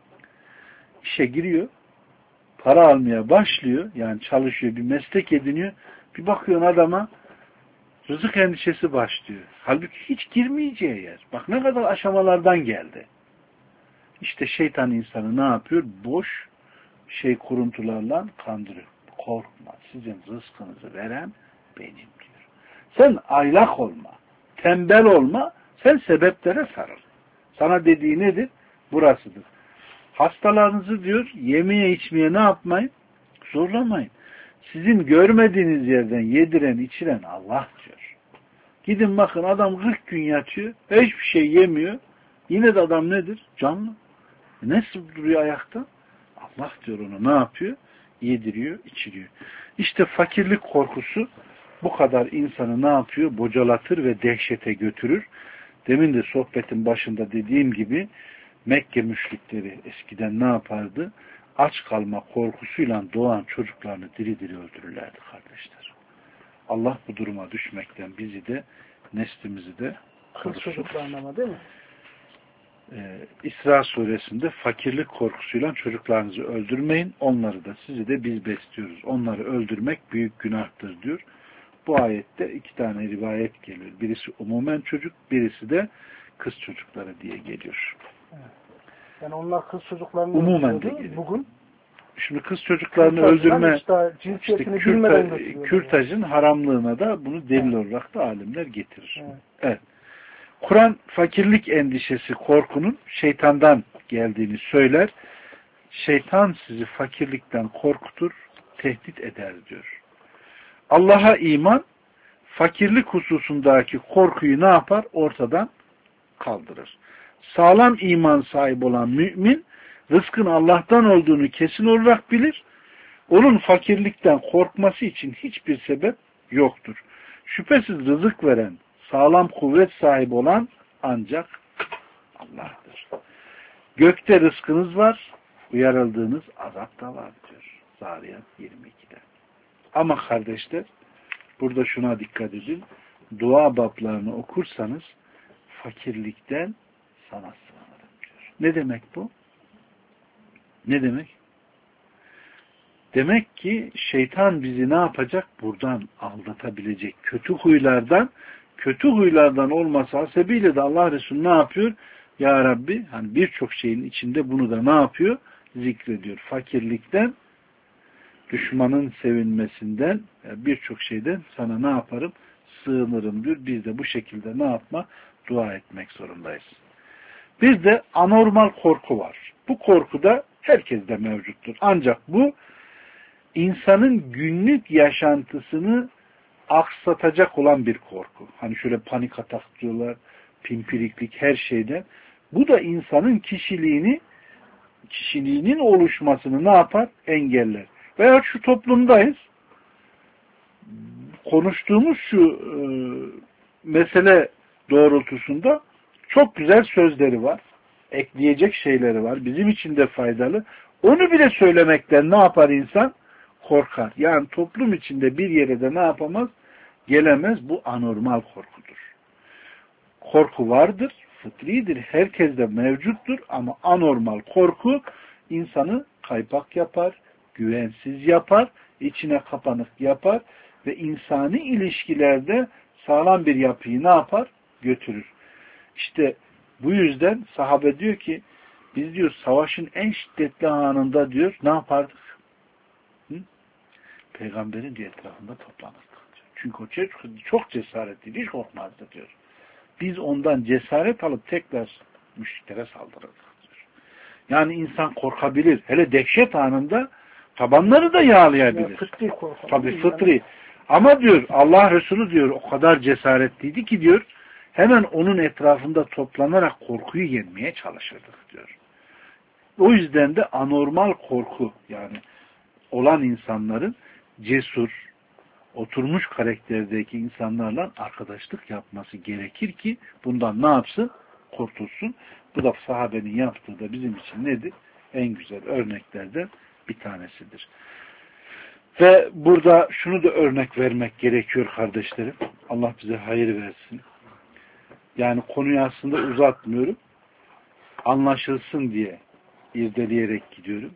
İşe giriyor. Para almaya başlıyor. Yani çalışıyor, bir meslek ediniyor. Bir bakıyorsun adama rızık endişesi başlıyor. Halbuki hiç girmeyeceği yer. Bak ne kadar aşamalardan geldi. İşte şeytan insanı ne yapıyor? Boş şey kuruntularla kandırıyor. Korkma. Sizin rızkınızı veren benim diyor. Sen aylak olma. Tembel olma. Sen sebeplere sarıl. Sana dediği nedir? Burasıdır. Hastalarınızı diyor yemeye içmeye ne yapmayın? Zorlamayın. Sizin görmediğiniz yerden yediren içiren Allah diyor. Gidin bakın adam kırk gün yatıyor. Hiçbir şey yemiyor. Yine de adam nedir? Canlı. Nasıl duruyor ayakta? Allah diyor onu ne yapıyor? Yediriyor, içiriyor. İşte fakirlik korkusu bu kadar insanı ne yapıyor? Bocalatır ve dehşete götürür. Demin de sohbetin başında dediğim gibi Mekke müşrikleri eskiden ne yapardı? Aç kalma korkusuyla doğan çocuklarını diri diri öldürürlerdi kardeşler. Allah bu duruma düşmekten bizi de neslimizi de Kız çocuklarına ama değil mi? Ee, İsra suresinde fakirlik korkusuyla çocuklarınızı öldürmeyin. Onları da sizi de biz besliyoruz. Onları öldürmek büyük günahtır diyor. Bu ayette iki tane rivayet geliyor. Birisi umumen çocuk, birisi de kız çocukları diye geliyor. Evet. Yani onlar kız çocuklarını umumen de geliyor. Bugün şimdi kız çocuklarını kürtaj, öldürme işte, işte kürta, kürtajın haramlığına da bunu delil evet. olarak da alimler getirir. Evet. Evet. Kur'an fakirlik endişesi, korkunun şeytandan geldiğini söyler. Şeytan sizi fakirlikten korkutur, tehdit eder diyor. Allah'a iman, fakirlik hususundaki korkuyu ne yapar? Ortadan kaldırır. Sağlam iman sahibi olan mümin, rızkın Allah'tan olduğunu kesin olarak bilir. Onun fakirlikten korkması için hiçbir sebep yoktur. Şüphesiz rızık veren, sağlam kuvvet sahibi olan ancak Allah'tır. Gökte rızkınız var, uyarıldığınız azap da var diyor. Zariyat yirmi ikide. Ama kardeşler, burada şuna dikkat edin. Dua bablarını okursanız fakirlikten sana sığınırım diyor. Ne demek bu? Ne demek? Demek ki şeytan bizi ne yapacak? Buradan aldatabilecek. Kötü huylardan, kötü huylardan olması hasebiyle de Allah Resulü ne yapıyor? Ya Rabbi, hani birçok şeyin içinde bunu da ne yapıyor? Zikrediyor. Fakirlikten, düşmanın sevinmesinden, birçok şeyden sana ne yaparım? Sığınırım diyor. Biz de bu şekilde ne yapma? Dua etmek zorundayız. Bir de anormal korku var. Bu korku da herkeste mevcuttur. Ancak bu insanın günlük yaşantısını aksatacak olan bir korku. Hani şöyle panik atak diyorlar, pimpiriklik her şeyden. Bu da insanın kişiliğini, kişiliğinin oluşmasını ne yapar? Engeller. Veya şu toplumdayız. Konuştuğumuz şu e, mesele doğrultusunda çok güzel sözleri var. Ekleyecek şeyleri var. Bizim için de faydalı. Onu bile söylemekten ne yapar insan? Korkar. Yani toplum içinde bir yere de ne yapamaz? Gelemez. Bu anormal korkudur. Korku vardır, fıtridir, herkeste mevcuttur ama anormal korku insanı kaypak yapar, güvensiz yapar, içine kapanık yapar ve insani ilişkilerde sağlam bir yapıyı ne yapar? Götürür. İşte bu yüzden sahabe diyor ki biz diyor savaşın en şiddetli anında diyor ne yapardık? Hı? Peygamberin diye etrafında toplanırdık. Diyor. Çünkü o çok, çok cesaretli, hiç korkmazdı diyor. Biz ondan cesaret alıp tekrar müşriklere saldırırdık diyor. Yani insan korkabilir. Hele dehşet anında tabanları da yağlayabilir. Fıtri korku. Tabii fıtri. Ama diyor Allah Resulü diyor o kadar cesaretliydi ki diyor hemen onun etrafında toplanarak korkuyu yenmeye çalışırdık diyor. O yüzden de anormal korku yani olan insanların cesur, oturmuş karakterdeki insanlarla arkadaşlık yapması gerekir ki bundan ne yapsın? Kurtulsun. Bu da sahabenin yaptığı da bizim için nedir? En güzel örneklerden bir tanesidir. Ve burada şunu da örnek vermek gerekiyor kardeşlerim. Allah bize hayır versin. Yani konuyu aslında uzatmıyorum. Anlaşılsın diye irdeleyerek gidiyorum.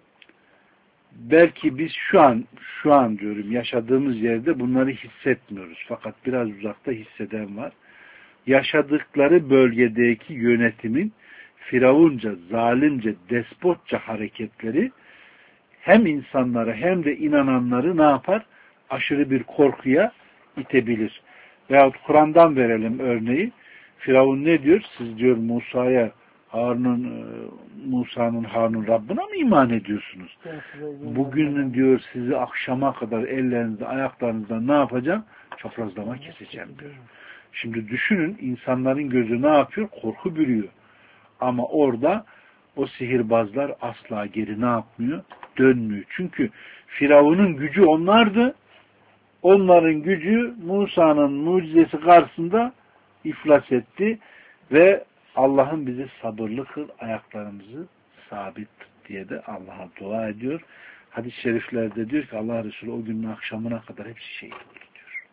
Belki biz şu an, şu an diyorum yaşadığımız yerde bunları hissetmiyoruz. Fakat biraz uzakta hisseden var. Yaşadıkları bölgedeki yönetimin firavunca, zalimce, despotça hareketleri hem insanları hem de inananları ne yapar? Aşırı bir korkuya itebilir. Veyahut Kur'an'dan verelim örneği. Firavun ne diyor? Siz diyor Musa'ya, Harun'un, Musa'nın Harun'un Rabbine mi iman ediyorsunuz? Bugünün diyor sizi akşama kadar ellerinizde, ayaklarınızdan ne yapacağım? Çaprazlama keseceğim diyor. Şimdi düşünün insanların gözü ne yapıyor? Korku bürüyor. Ama orada o sihirbazlar asla geri ne yapmıyor? Dönmüyor. Çünkü Firavun'un gücü onlardı. Onların gücü Musa'nın mucizesi karşısında iflas etti ve Allah'ın bizi sabırlı kıl, ayaklarımızı sabit tut diye de Allah'a dua ediyor. Hadis-i şeriflerde diyor ki Allah Resulü o günün akşamına kadar hepsi şehit oldu diyor.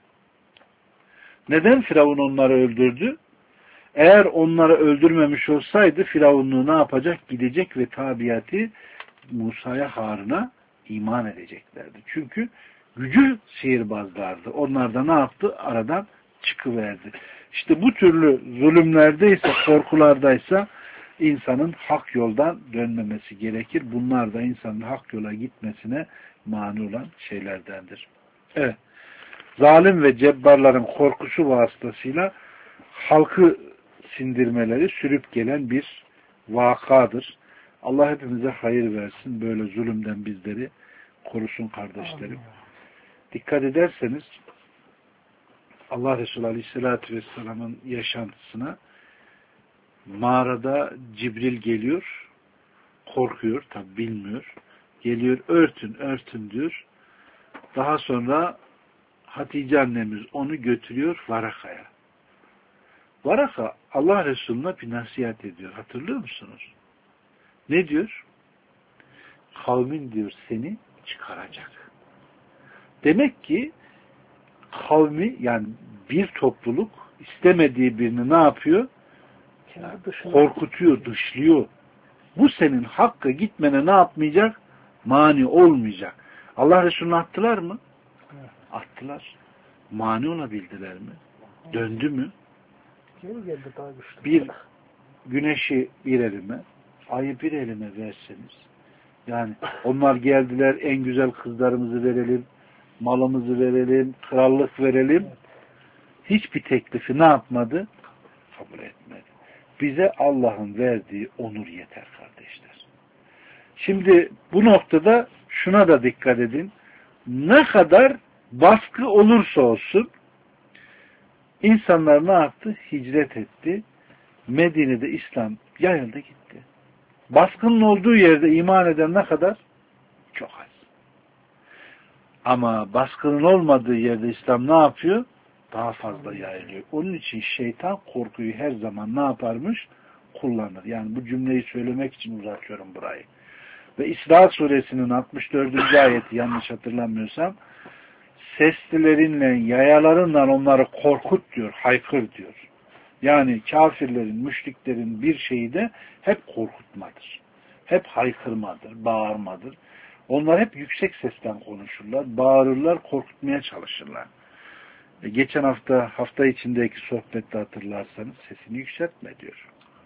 Neden Firavun onları öldürdü? Eğer onları öldürmemiş olsaydı Firavunluğu ne yapacak? Gidecek ve tabiatı Musa'ya, Harun'a iman edeceklerdi. Çünkü gücü sihirbazlardı. Onlar da ne yaptı? Aradan çıkıverdi. İşte bu türlü zulümlerdeyse, korkulardaysa insanın hak yoldan dönmemesi gerekir. Bunlar da insanın hak yola gitmesine mani olan şeylerdendir. Evet. Zalim ve cebbarların korkusu vasıtasıyla halkı sindirmeleri sürüp gelen bir vakadır. Allah hepimize hayır versin. Böyle zulümden bizleri korusun kardeşlerim. Dikkat ederseniz Allah Resulü Aleyhisselatü Vesselam'ın yaşantısına mağarada Cibril geliyor, korkuyor, tabi bilmiyor. Geliyor, örtün, örtün diyor. Daha sonra Hatice annemiz onu götürüyor Varaka'ya. Varaka Allah Resulü'ne bir nasihat ediyor. Hatırlıyor musunuz? Ne diyor? Kavmin diyor seni çıkaracak. Demek ki kavmi yani bir topluluk istemediği birini ne yapıyor? Korkutuyor, dışlıyor. Bu senin hakkı gitmene ne yapmayacak? Mani olmayacak. Allah Resulü'nü attılar mı? Attılar. Mani olabildiler mi? Döndü mü? Bir güneşi bir elime, ayı bir elime verseniz, yani onlar geldiler en güzel kızlarımızı verelim, malımızı verelim, krallık verelim. Hiçbir teklifi ne yapmadı? Kabul etmedi. Bize Allah'ın verdiği onur yeter kardeşler. Şimdi bu noktada şuna da dikkat edin. Ne kadar baskı olursa olsun insanlar ne yaptı? Hicret etti. Medine'de İslam yayıldı gitti. Baskının olduğu yerde iman eden ne kadar? Çok az. Ama baskının olmadığı yerde İslam ne yapıyor? Daha fazla yayılıyor. Onun için şeytan korkuyu her zaman ne yaparmış? Kullanır. Yani bu cümleyi söylemek için uzatıyorum burayı. Ve İsra suresinin altmış dördüncü ayeti yanlış hatırlamıyorsam seslilerinle, yayalarınla onları korkut diyor, haykır diyor. Yani kafirlerin, müşriklerin bir şeyi de hep korkutmadır. Hep haykırmadır, bağırmadır. Onlar hep yüksek sesten konuşurlar, bağırırlar, korkutmaya çalışırlar. E geçen hafta, hafta içindeki sohbette hatırlarsanız sesini yükseltme diyor.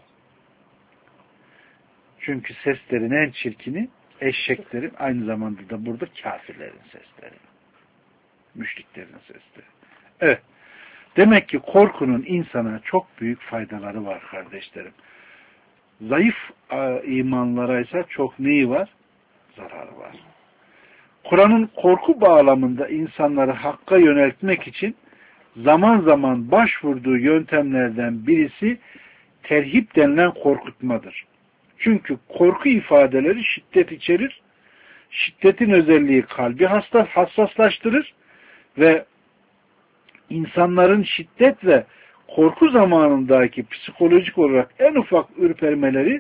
Çünkü seslerin en çirkini eşeklerin, aynı zamanda da burada kafirlerin sesleri. Müşriklerin sesleri. Evet. Demek ki korkunun insana çok büyük faydaları var kardeşlerim. Zayıf imanlara ise çok neyi var? Zararı var. Kur'an'ın korku bağlamında insanları hakka yöneltmek için zaman zaman başvurduğu yöntemlerden birisi terhip denilen korkutmadır. Çünkü korku ifadeleri şiddet içerir. Şiddetin özelliği kalbi hassaslaştırır ve insanların şiddet ve korku zamanındaki psikolojik olarak en ufak ürpermeleri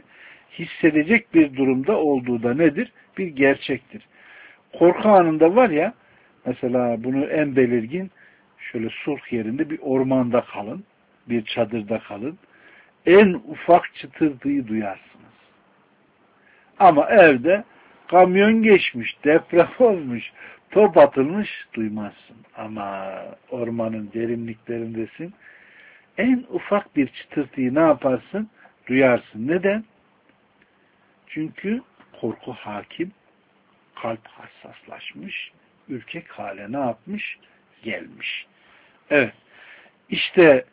hissedecek bir durumda olduğu da nedir? Bir gerçektir. Korku anında var ya, Mesela bunu en belirgin şöyle sulh yerinde bir ormanda kalın, bir çadırda kalın. En ufak çıtırtıyı duyarsınız. Ama evde kamyon geçmiş, deprem olmuş, top atılmış duymazsın. Ama ormanın derinliklerindesin. En ufak bir çıtırtıyı ne yaparsın? Duyarsın. Neden? Çünkü korku hakim, kalp hassaslaşmış, ürkek hale ne yapmış? Gelmiş. Evet. İşte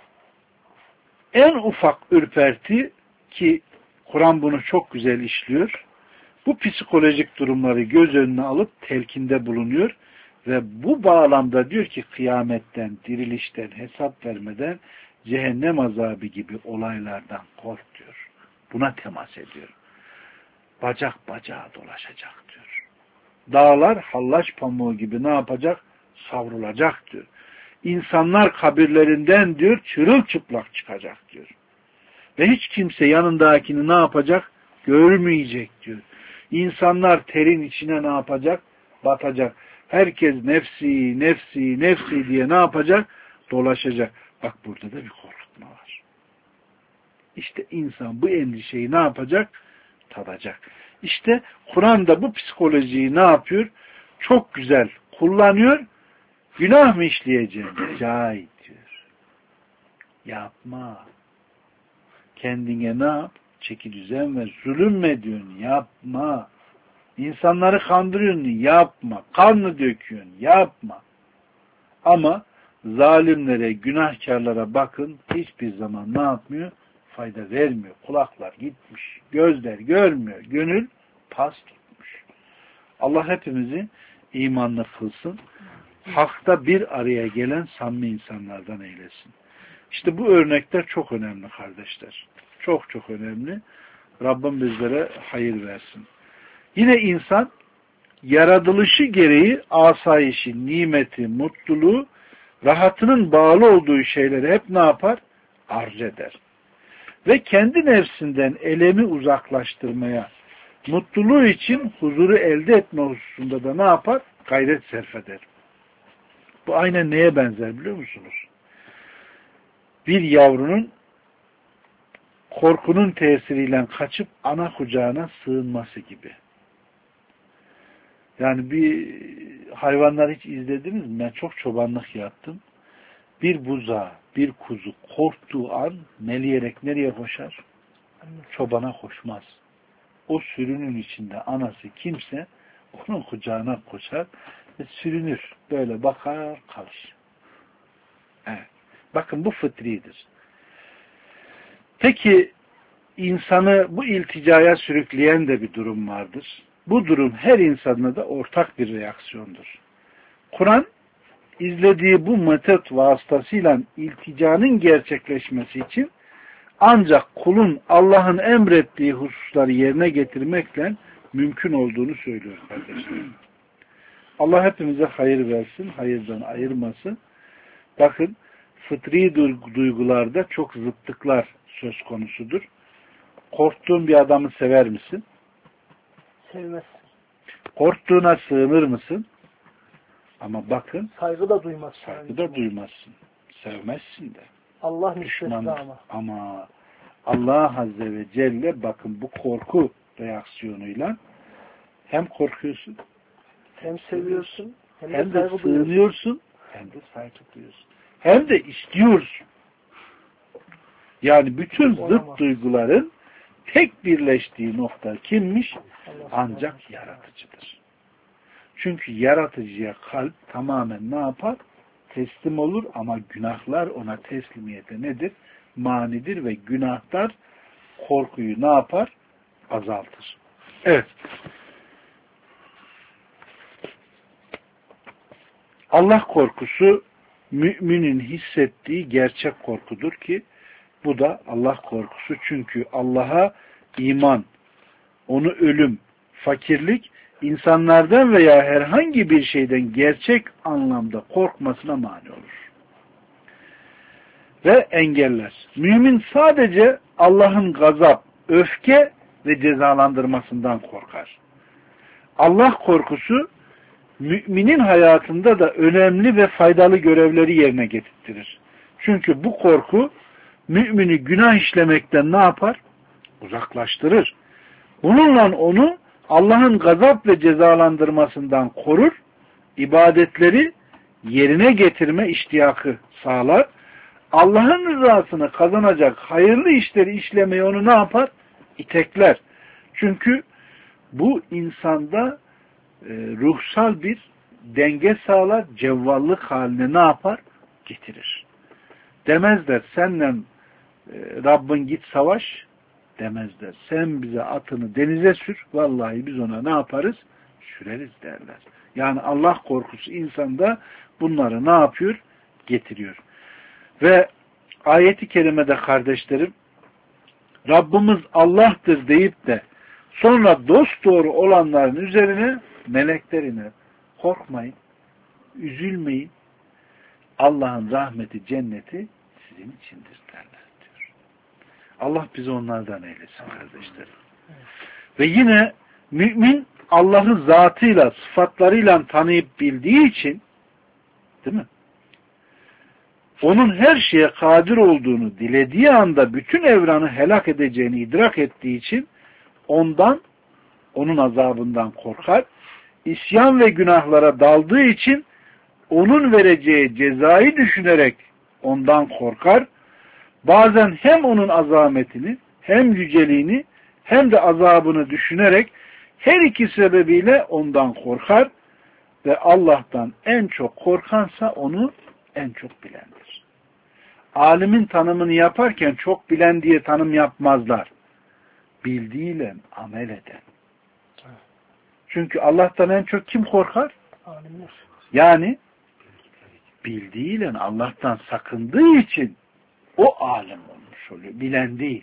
en ufak ürperti ki Kur'an bunu çok güzel işliyor. Bu psikolojik durumları göz önüne alıp telkinde bulunuyor ve bu bağlamda diyor ki kıyametten, dirilişten, hesap vermeden cehennem azabı gibi olaylardan kork diyor. Buna temas ediyor. Bacak bacağa dolaşacak diyor. Dağlar hallaç pamuğu gibi ne yapacak? Savrulacak diyor. İnsanlar kabirlerinden diyor çırılçıplak çıkacak diyor. Ve hiç kimse yanındakini ne yapacak? Görmeyecek diyor. İnsanlar terin içine ne yapacak? Batacak. Herkes nefsi, nefsi, nefsi diye ne yapacak? Dolaşacak. Bak burada da bir korkutma var. İşte insan bu endişeyi ne yapacak? Tadacak. İşte Kur'an da bu psikolojiyi ne yapıyor? Çok güzel kullanıyor. Günah mı işleyeceğim? Cahit diyor. Yapma. Kendine ne yap? Çeki düzen ve zulüm diyorsun? Yapma. İnsanları kandırıyorsun? Yapma. Kanını döküyorsun? Yapma. Ama zalimlere, günahkarlara bakın hiçbir zaman ne yapmıyor? Fayda vermiyor. Kulaklar gitmiş. Gözler görmüyor. Gönül pas tutmuş. Allah hepimizi imanlı kılsın. Hakta bir araya gelen samimi insanlardan eylesin. İşte bu örnekler çok önemli kardeşler. Çok çok önemli. Rabbim bizlere hayır versin. Yine insan yaratılışı gereği asayişi, nimeti, mutluluğu, rahatının bağlı olduğu şeyleri hep ne yapar? Arz eder. Ve kendi nefsinden elemi uzaklaştırmaya, mutluluğu için huzuru elde etme hususunda da ne yapar? Gayret sarf eder. Bu aynen neye benzer biliyor musunuz? Bir yavrunun korkunun tesiriyle kaçıp ana kucağına sığınması gibi. Yani bir hayvanlar hiç izlediniz mi? Ben çok çobanlık yaptım. Bir buzağı, bir kuzu korktuğu an meleyerek nereye koşar? Çobana koşmaz. O sürünün içinde anası kimse onun kucağına koşar ve sürünür. Böyle bakar kalır. Evet. Bakın bu fıtridir. Peki insanı bu ilticaya sürükleyen de bir durum vardır. Bu durum her insanla da ortak bir reaksiyondur. Kur'an izlediği bu metot vasıtasıyla ilticanın gerçekleşmesi için ancak kulun Allah'ın emrettiği hususları yerine getirmekle mümkün olduğunu söylüyor kardeşlerim. Allah hepimize hayır versin, hayırdan ayırmasın. Bakın fıtri duygularda çok zıtlıklar söz konusudur. Korktuğun bir adamı sever misin? Sevmezsin. Korktuğuna sığınır mısın? Ama bakın saygı da duymazsın. Saygı da duymazsın. Sevmezsin de. Allah müstesna ama. Ama Allah Azze ve Celle bakın bu korku reaksiyonuyla hem korkuyorsun, hem seviyorsun, hem, hem de, de sığınıyorsun, hem de saygı duyuyorsun. Hem de istiyorsun. Yani bütün zıt Olamaz. duyguların tek birleştiği nokta kimmiş? Allah Ancak Allah. yaratıcıdır. Çünkü yaratıcıya kalp tamamen ne yapar? Teslim olur ama günahlar ona teslimiyete nedir? Manidir ve günahlar korkuyu ne yapar? Azaltır. Evet. Allah korkusu müminin hissettiği gerçek korkudur ki bu da Allah korkusu. Çünkü Allah'a iman, onu ölüm, fakirlik, insanlardan veya herhangi bir şeyden gerçek anlamda korkmasına mani olur. Ve engeller. Mümin sadece Allah'ın gazap, öfke ve cezalandırmasından korkar. Allah korkusu müminin hayatında da önemli ve faydalı görevleri yerine getirtirir. Çünkü bu korku mümini günah işlemekten ne yapar? Uzaklaştırır. Bununla onu Allah'ın gazap ve cezalandırmasından korur, ibadetleri yerine getirme iştiyakı sağlar. Allah'ın rızasını kazanacak hayırlı işleri işlemeye onu ne yapar? İtekler. Çünkü bu insanda e, ruhsal bir denge sağlar, cevvallık haline ne yapar? Getirir. Demezler senle e, Rabbin git savaş demezler. Sen bize atını denize sür, vallahi biz ona ne yaparız? Süreriz derler. Yani Allah korkusu insanda bunları ne yapıyor? Getiriyor. Ve ayeti kerimede kardeşlerim, Rabbimiz Allah'tır deyip de sonra dosdoğru olanların üzerine meleklerine korkmayın, üzülmeyin, Allah'ın rahmeti, cenneti sizin içindir derler diyor. Allah bizi onlardan eylesin kardeşlerim. Ve yine mümin Allah'ı zatıyla, sıfatlarıyla tanıyıp bildiği için, değil mi? Onun her şeye kadir olduğunu, dilediği anda bütün evranı helak edeceğini idrak ettiği için ondan, onun azabından korkar. İsyan ve günahlara daldığı için onun vereceği cezayı düşünerek ondan korkar. Bazen hem onun azametini, hem yüceliğini, hem de azabını düşünerek her iki sebebiyle ondan korkar ve Allah'tan en çok korkansa onu en çok bilendir. Alimin tanımını yaparken çok bilen diye tanım yapmazlar. Bildiğiyle amel eden. Çünkü Allah'tan en çok kim korkar? Alimler. Yani bildiğiyle Allah'tan sakındığı için o alim olmuş oluyor. Bilen değil.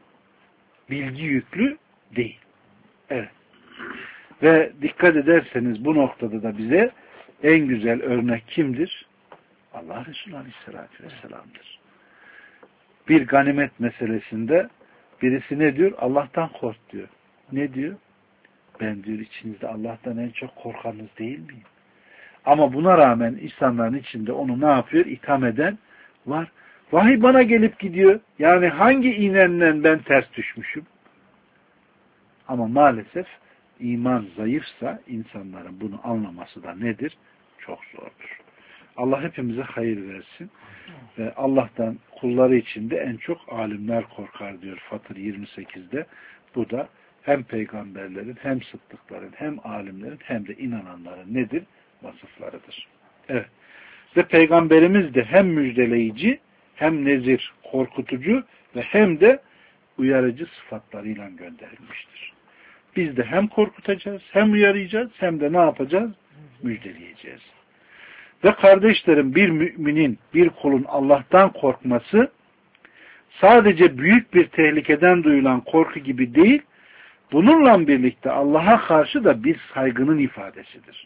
Bilgi yüklü değil. Evet. Ve dikkat ederseniz bu noktada da bize en güzel örnek kimdir? Allah Resulü Aleyhisselatü Vesselam'dır. Bir ganimet meselesinde birisi ne diyor? Allah'tan kork diyor. Ne diyor? Ben diyor içinizde Allah'tan en çok korkanınız değil miyim? Ama buna rağmen insanların içinde onu ne yapıyor? İtham eden var. Vahiy bana gelip gidiyor. Yani hangi iğnenden ben ters düşmüşüm? Ama maalesef iman zayıfsa insanların bunu anlaması da nedir? Çok zordur. Allah hepimize hayır versin. Ve Allah'tan kulları içinde en çok alimler korkar diyor Fatır yirmi sekizde. Bu da hem peygamberlerin, hem sıddıkların, hem alimlerin, hem de inananların nedir? Vasıflarıdır. Evet. Ve peygamberimiz de hem müjdeleyici, hem nezir, korkutucu ve hem de uyarıcı sıfatlarıyla gönderilmiştir. Biz de hem korkutacağız, hem uyarayacağız, hem de ne yapacağız? Müjdeleyeceğiz. Ve kardeşlerim, bir müminin, bir kulun Allah'tan korkması sadece büyük bir tehlikeden duyulan korku gibi değil, bununla birlikte Allah'a karşı da bir saygının ifadesidir.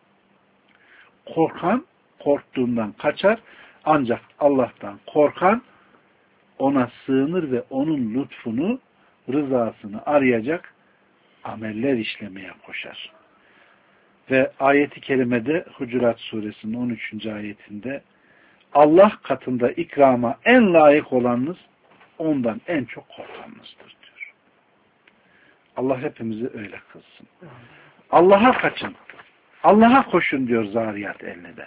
Korkan, korktuğundan kaçar, ancak Allah'tan korkan ona sığınır ve onun lütfunu, rızasını arayacak ameller işlemeye koşar. Ve ayeti kerimede Hucurat suresinin on üçüncü ayetinde Allah katında ikrama en layık olanınız ondan en çok korkanınızdır diyor. Allah hepimizi öyle kılsın. Allah'a kaçın. Allah'a koşun diyor Zariyat elli'de.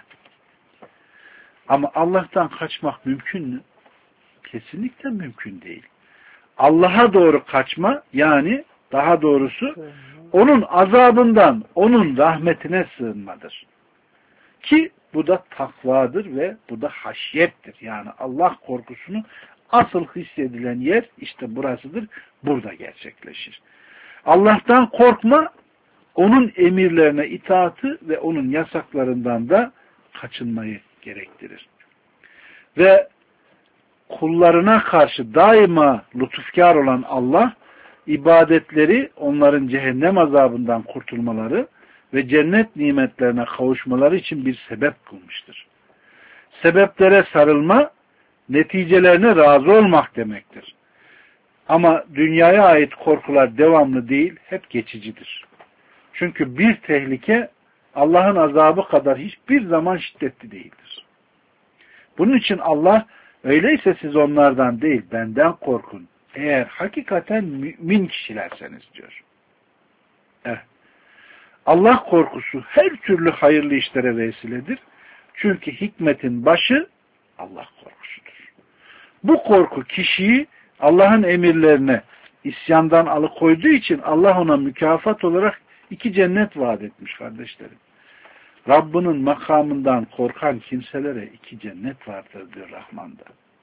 Ama Allah'tan kaçmak mümkün mü? Kesinlikle mümkün değil. Allah'a doğru kaçma, yani daha doğrusu onun azabından, onun rahmetine sığınmadır. Ki bu da takvadır ve bu da haşyettir. Yani Allah korkusunu asıl hissedilen yer işte burasıdır. Burada gerçekleşir. Allah'tan korkma, onun emirlerine itaatı ve onun yasaklarından da kaçınmayı gerektirir. Ve kullarına karşı daima lütufkar olan Allah, ibadetleri onların cehennem azabından kurtulmaları ve cennet nimetlerine kavuşmaları için bir sebep kılmıştır. Sebeplere sarılma, neticelerine razı olmak demektir. Ama dünyaya ait korkular devamlı değil, hep geçicidir. Çünkü bir tehlike Allah'ın azabı kadar hiçbir zaman şiddetli değildir. Bunun için Allah, öyleyse siz onlardan değil benden korkun. Eğer hakikaten mümin kişilerseniz diyor. Evet. Allah korkusu her türlü hayırlı işlere vesiledir. Çünkü hikmetin başı Allah korkusudur. Bu korku kişiyi Allah'ın emirlerine isyandan alıkoyduğu için Allah ona mükafat olarak iki cennet vaat etmiş kardeşlerim. Rabbinin makamından korkan kimselere iki cennet vardır diyor Rahman'da.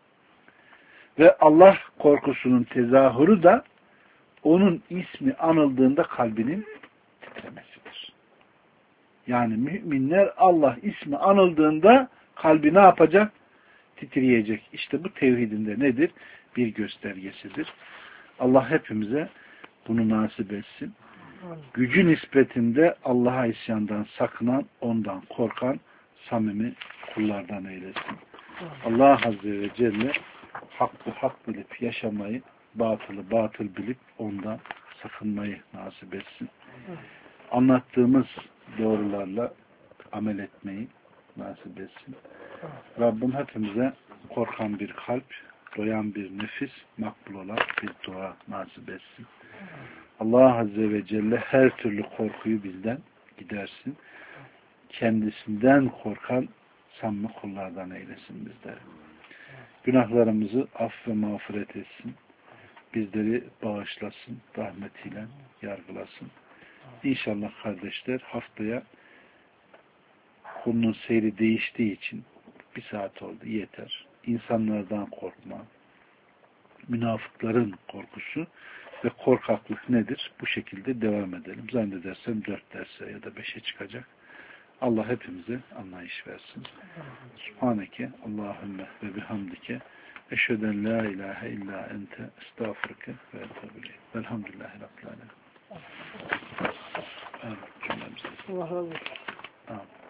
Ve Allah korkusunun tezahürü da onun ismi anıldığında kalbinin titremesidir. Yani müminler Allah ismi anıldığında kalbi ne yapacak? Titreyecek. İşte bu tevhidinde nedir? Bir göstergesidir. Allah hepimize bunu nasip etsin. Gücü nispetinde Allah'a isyandan sakınan, ondan korkan samimi kullardan eylesin. Allah Azze ve Celle hakkı hak bilip yaşamayı, batılı batıl bilip ondan sakınmayı nasip etsin. Anlattığımız doğrularla amel etmeyi nasip etsin. Rabbim hepimize korkan bir kalp, doyan bir nefis, makbul olan bir dua nasip etsin. Allah Azze ve Celle her türlü korkuyu bizden gidersin. Kendisinden korkan samimi kullardan eylesin bizleri. Günahlarımızı aff ve mağfiret etsin. Bizleri bağışlasın, rahmetiyle yargılasın. İnşallah kardeşler haftaya konunun seyri değiştiği için bir saat oldu yeter. İnsanlardan korkma, münafıkların korkusu ve korkaklık nedir? Bu şekilde devam edelim. Zannedersem dört derse ya da beşe çıkacak. Allah hepimize anlayış versin. Subhaneke Allahümme ve bihamdike eşheden la ilahe illa ente estağfurke ve etebüleyim. Velhamdülillahi Rabbil alemin. Amin. Allah razı olsun. Amin.